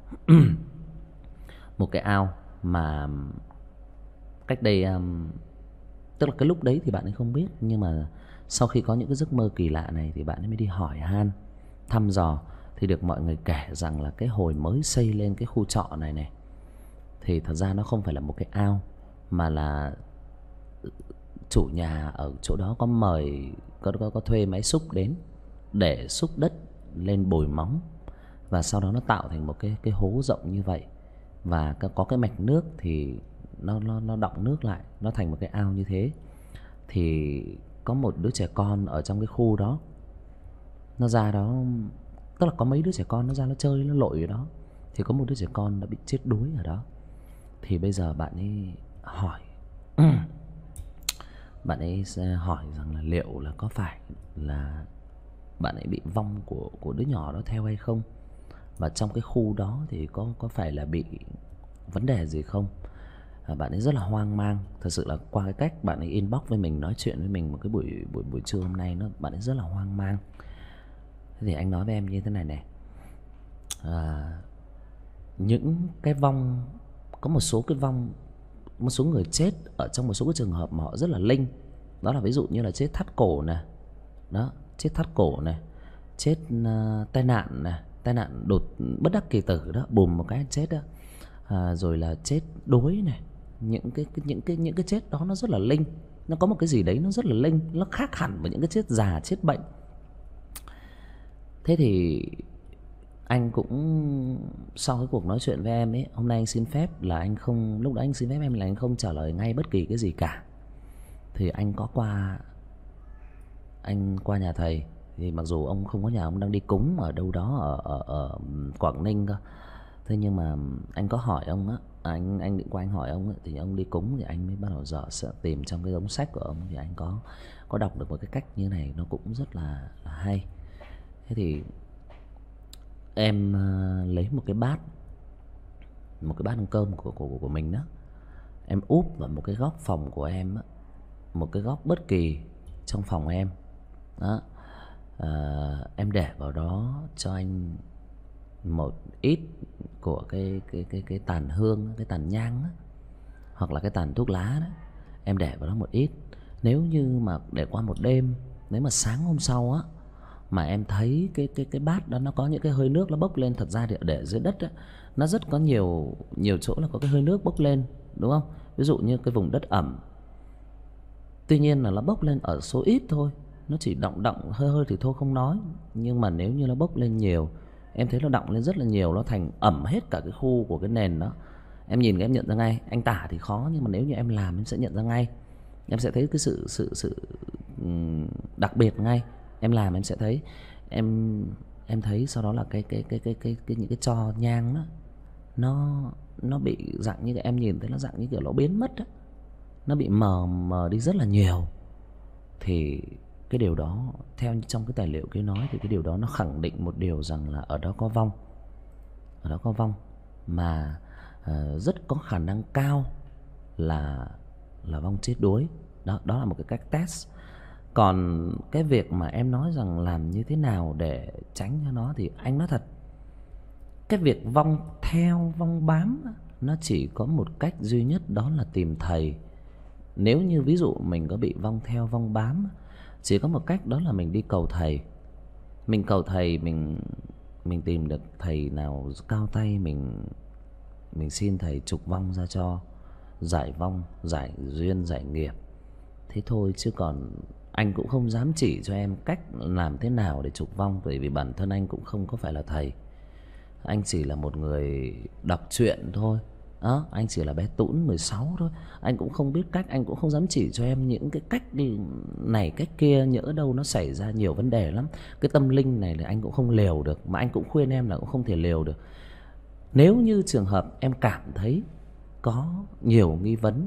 Một cái ao mà cách đây um, tức là cái lúc đấy thì bạn ấy không biết, nhưng mà sau khi có những cái giấc mơ kỳ lạ này thì bạn ấy mới đi hỏi han, thăm dò, thì được mọi người kể rằng là cái hồi mới xây lên cái khu trọ này này thì thật ra nó không phải là một cái ao, mà là chủ nhà ở chỗ đó có mời có có, có thuê máy xúc đến để xúc đất lên bồi móng, và sau đó nó tạo thành một cái cái hố rộng như vậy, và có cái mạch nước thì nó nó nó đọng nước lại, nó thành một cái ao như thế. Thì có một đứa trẻ con ở trong cái khu đó, nó ra đó, tức là có mấy đứa trẻ con nó ra nó chơi, nó lội ở đó, thì có một đứa trẻ con đã bị chết đuối ở đó. Thì bây giờ bạn ấy hỏi bạn ấy sẽ hỏi rằng là liệu là có phải là bạn ấy bị vong của của đứa nhỏ đó theo hay không, và trong cái khu đó thì có có phải là bị vấn đề gì không. À, bạn ấy rất là hoang mang, thật sự là qua cái cách bạn ấy inbox với mình, nói chuyện với mình một cái buổi buổi buổi trưa hôm nay, nó bạn ấy rất là hoang mang. Thế thì anh nói với em như thế này này, à, những cái vong, có một số cái vong, một số người chết ở trong một số cái trường hợp mà họ rất là linh. Đó là ví dụ như là chết thắt cổ này, đó, chết thắt cổ này, chết uh, tai nạn này, tai nạn đột bất đắc kỳ tử đó, bùm một cái chết đó, à, rồi là chết đuối này, những cái, cái những cái những cái chết đó nó rất là linh, nó có một cái gì đấy nó rất là linh, nó khác hẳn với những cái chết già, chết bệnh. Thế thì anh cũng sau cái cuộc nói chuyện với em ấy, hôm nay anh xin phép là anh không, lúc đó anh xin phép em là anh không trả lời ngay bất kỳ cái gì cả. Thì anh có qua anh qua nhà thầy, thì mặc dù ông không có nhà, ông đang đi cúng ở đâu đó ở ở, ở Quảng Ninh cơ. Thế nhưng mà anh có hỏi ông á, anh anh định qua anh hỏi ông ấy, thì ông đi cúng thì anh mới bắt đầu dở sợ tìm trong cái đống sách của ông, thì anh có có đọc được một cái cách như này, nó cũng rất là, là hay. Thế thì em uh, lấy một cái bát, một cái bát ăn cơm của của của mình đó, em úp vào một cái góc phòng của em á, một cái góc bất kỳ trong phòng em đó. Uh, em để vào đó cho anh một ít của cái cái cái cái tàn hương, cái tàn nhang á, hoặc là cái tàn thuốc lá đó, em để vào đó một ít. Nếu như mà để qua một đêm, nếu mà sáng hôm sau á mà em thấy cái cái cái bát đó nó có những cái hơi nước nó bốc lên, thật ra thì để dưới đất á nó rất có nhiều nhiều chỗ là có cái hơi nước bốc lên, đúng không? Ví dụ như cái vùng đất ẩm, tuy nhiên là nó bốc lên ở số ít thôi, nó chỉ đọng đọng hơi hơi thì thôi không nói, nhưng mà nếu như nó bốc lên nhiều, em thấy nó đọng lên rất là nhiều, nó thành ẩm hết cả cái khu của cái nền đó. Em nhìn cái em nhận ra ngay, anh tả thì khó, nhưng mà nếu như em làm em sẽ nhận ra ngay, em sẽ thấy cái sự sự sự đặc biệt ngay. Em làm em sẽ thấy, em em thấy sau đó là cái cái cái cái cái, cái những cái tro nhang đó, nó nó bị dạng như em nhìn thấy nó dạng như kiểu nó biến mất đó, nó bị mờ mờ đi rất là nhiều. Thì cái điều đó theo trong cái tài liệu kia nói, thì cái điều đó nó khẳng định một điều rằng là ở đó có vong, ở đó có vong mà uh, rất có khả năng cao là là vong chết đuối. Đó, đó là một cái cách test. Còn cái việc mà em nói rằng làm như thế nào để tránh cho nó, thì anh nói thật, cái việc vong theo vong bám nó chỉ có một cách duy nhất, đó là tìm thầy. Nếu như ví dụ mình có bị vong theo vong bám, chỉ có một cách, đó là mình đi cầu thầy. Mình cầu thầy, mình mình tìm được thầy nào cao tay, mình mình xin thầy trục vong ra cho, giải vong, giải duyên, giải nghiệp. Thế thôi, chứ còn anh cũng không dám chỉ cho em cách làm thế nào để trục vong, bởi vì bản thân anh cũng không có phải là thầy. Anh chỉ là một người đọc truyện thôi. Đó, anh chỉ là bé Tũn mười sáu thôi. Anh cũng không biết cách, anh cũng không dám chỉ cho em những cái cách này cách kia, nhỡ đâu nó xảy ra nhiều vấn đề lắm. Cái tâm linh này là anh cũng không liều được, mà anh cũng khuyên em là cũng không thể liều được. Nếu như trường hợp em cảm thấy có nhiều nghi vấn,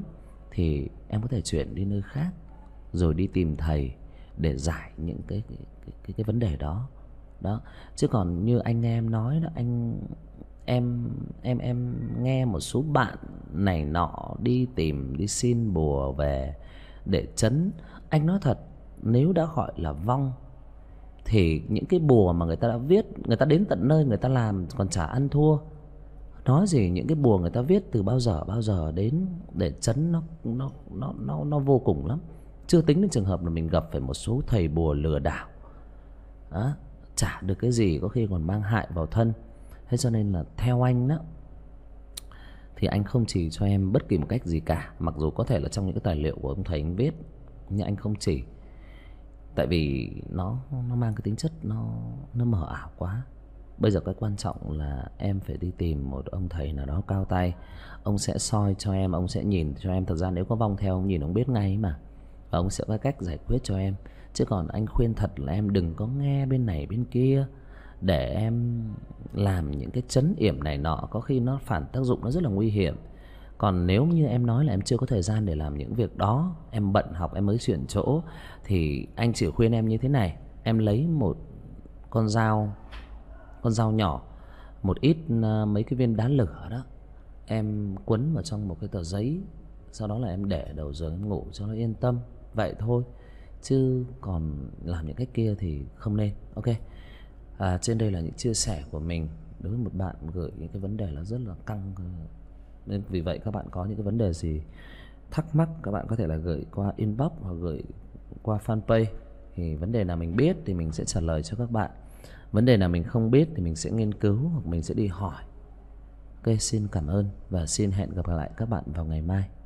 thì em có thể chuyển đi nơi khác, rồi đi tìm thầy để giải những cái cái cái, cái vấn đề đó. Đó, chứ còn như anh em nói đó, anh em em em nghe một số bạn này nọ đi tìm, đi xin bùa về để trấn. Anh nói thật, nếu đã gọi là vong thì những cái bùa mà người ta đã viết, người ta đến tận nơi người ta làm còn chả ăn thua. Nói gì những cái bùa người ta viết từ bao giờ bao giờ đến để trấn nó nó nó nó nó vô cùng lắm. Chưa tính đến trường hợp là mình gặp phải một số thầy bùa lừa đảo. Đó, chả được cái gì, có khi còn mang hại vào thân. Thế cho nên là theo anh đó, thì anh không chỉ cho em bất kỳ một cách gì cả. Mặc dù có thể là trong những cái tài liệu của ông thầy anh viết, nhưng anh không chỉ. Tại vì nó nó mang cái tính chất nó nó mờ ảo quá. Bây giờ cái quan trọng là em phải đi tìm một ông thầy nào đó cao tay. Ông sẽ soi cho em, ông sẽ nhìn cho em. Thật ra nếu có vong theo, ông nhìn ông biết ngay mà. Và ông sẽ có cách giải quyết cho em. Chứ còn anh khuyên thật là em đừng có nghe bên này bên kia để em làm những cái trấn yểm này nọ. Có khi nó phản tác dụng, nó rất là nguy hiểm. Còn nếu như em nói là em chưa có thời gian để làm những việc đó, em bận học, em mới chuyển chỗ, thì anh chỉ khuyên em như thế này. Em lấy một con dao, con dao nhỏ, một ít uh, mấy cái viên đá lửa đó, em quấn vào trong một cái tờ giấy. Sau đó là em để đầu giường em ngủ cho nó yên tâm. Vậy thôi, chứ còn làm những cách kia thì không nên. Ok, à, trên đây là những chia sẻ của mình đối với một bạn gửi những cái vấn đề là rất là căng. Nên vì vậy các bạn có những cái vấn đề gì thắc mắc, các bạn có thể là gửi qua inbox hoặc gửi qua fanpage. Thì vấn đề nào mình biết thì mình sẽ trả lời cho các bạn. Vấn đề nào mình không biết thì mình sẽ nghiên cứu hoặc mình sẽ đi hỏi. Ok, xin cảm ơn và xin hẹn gặp lại các bạn vào ngày mai.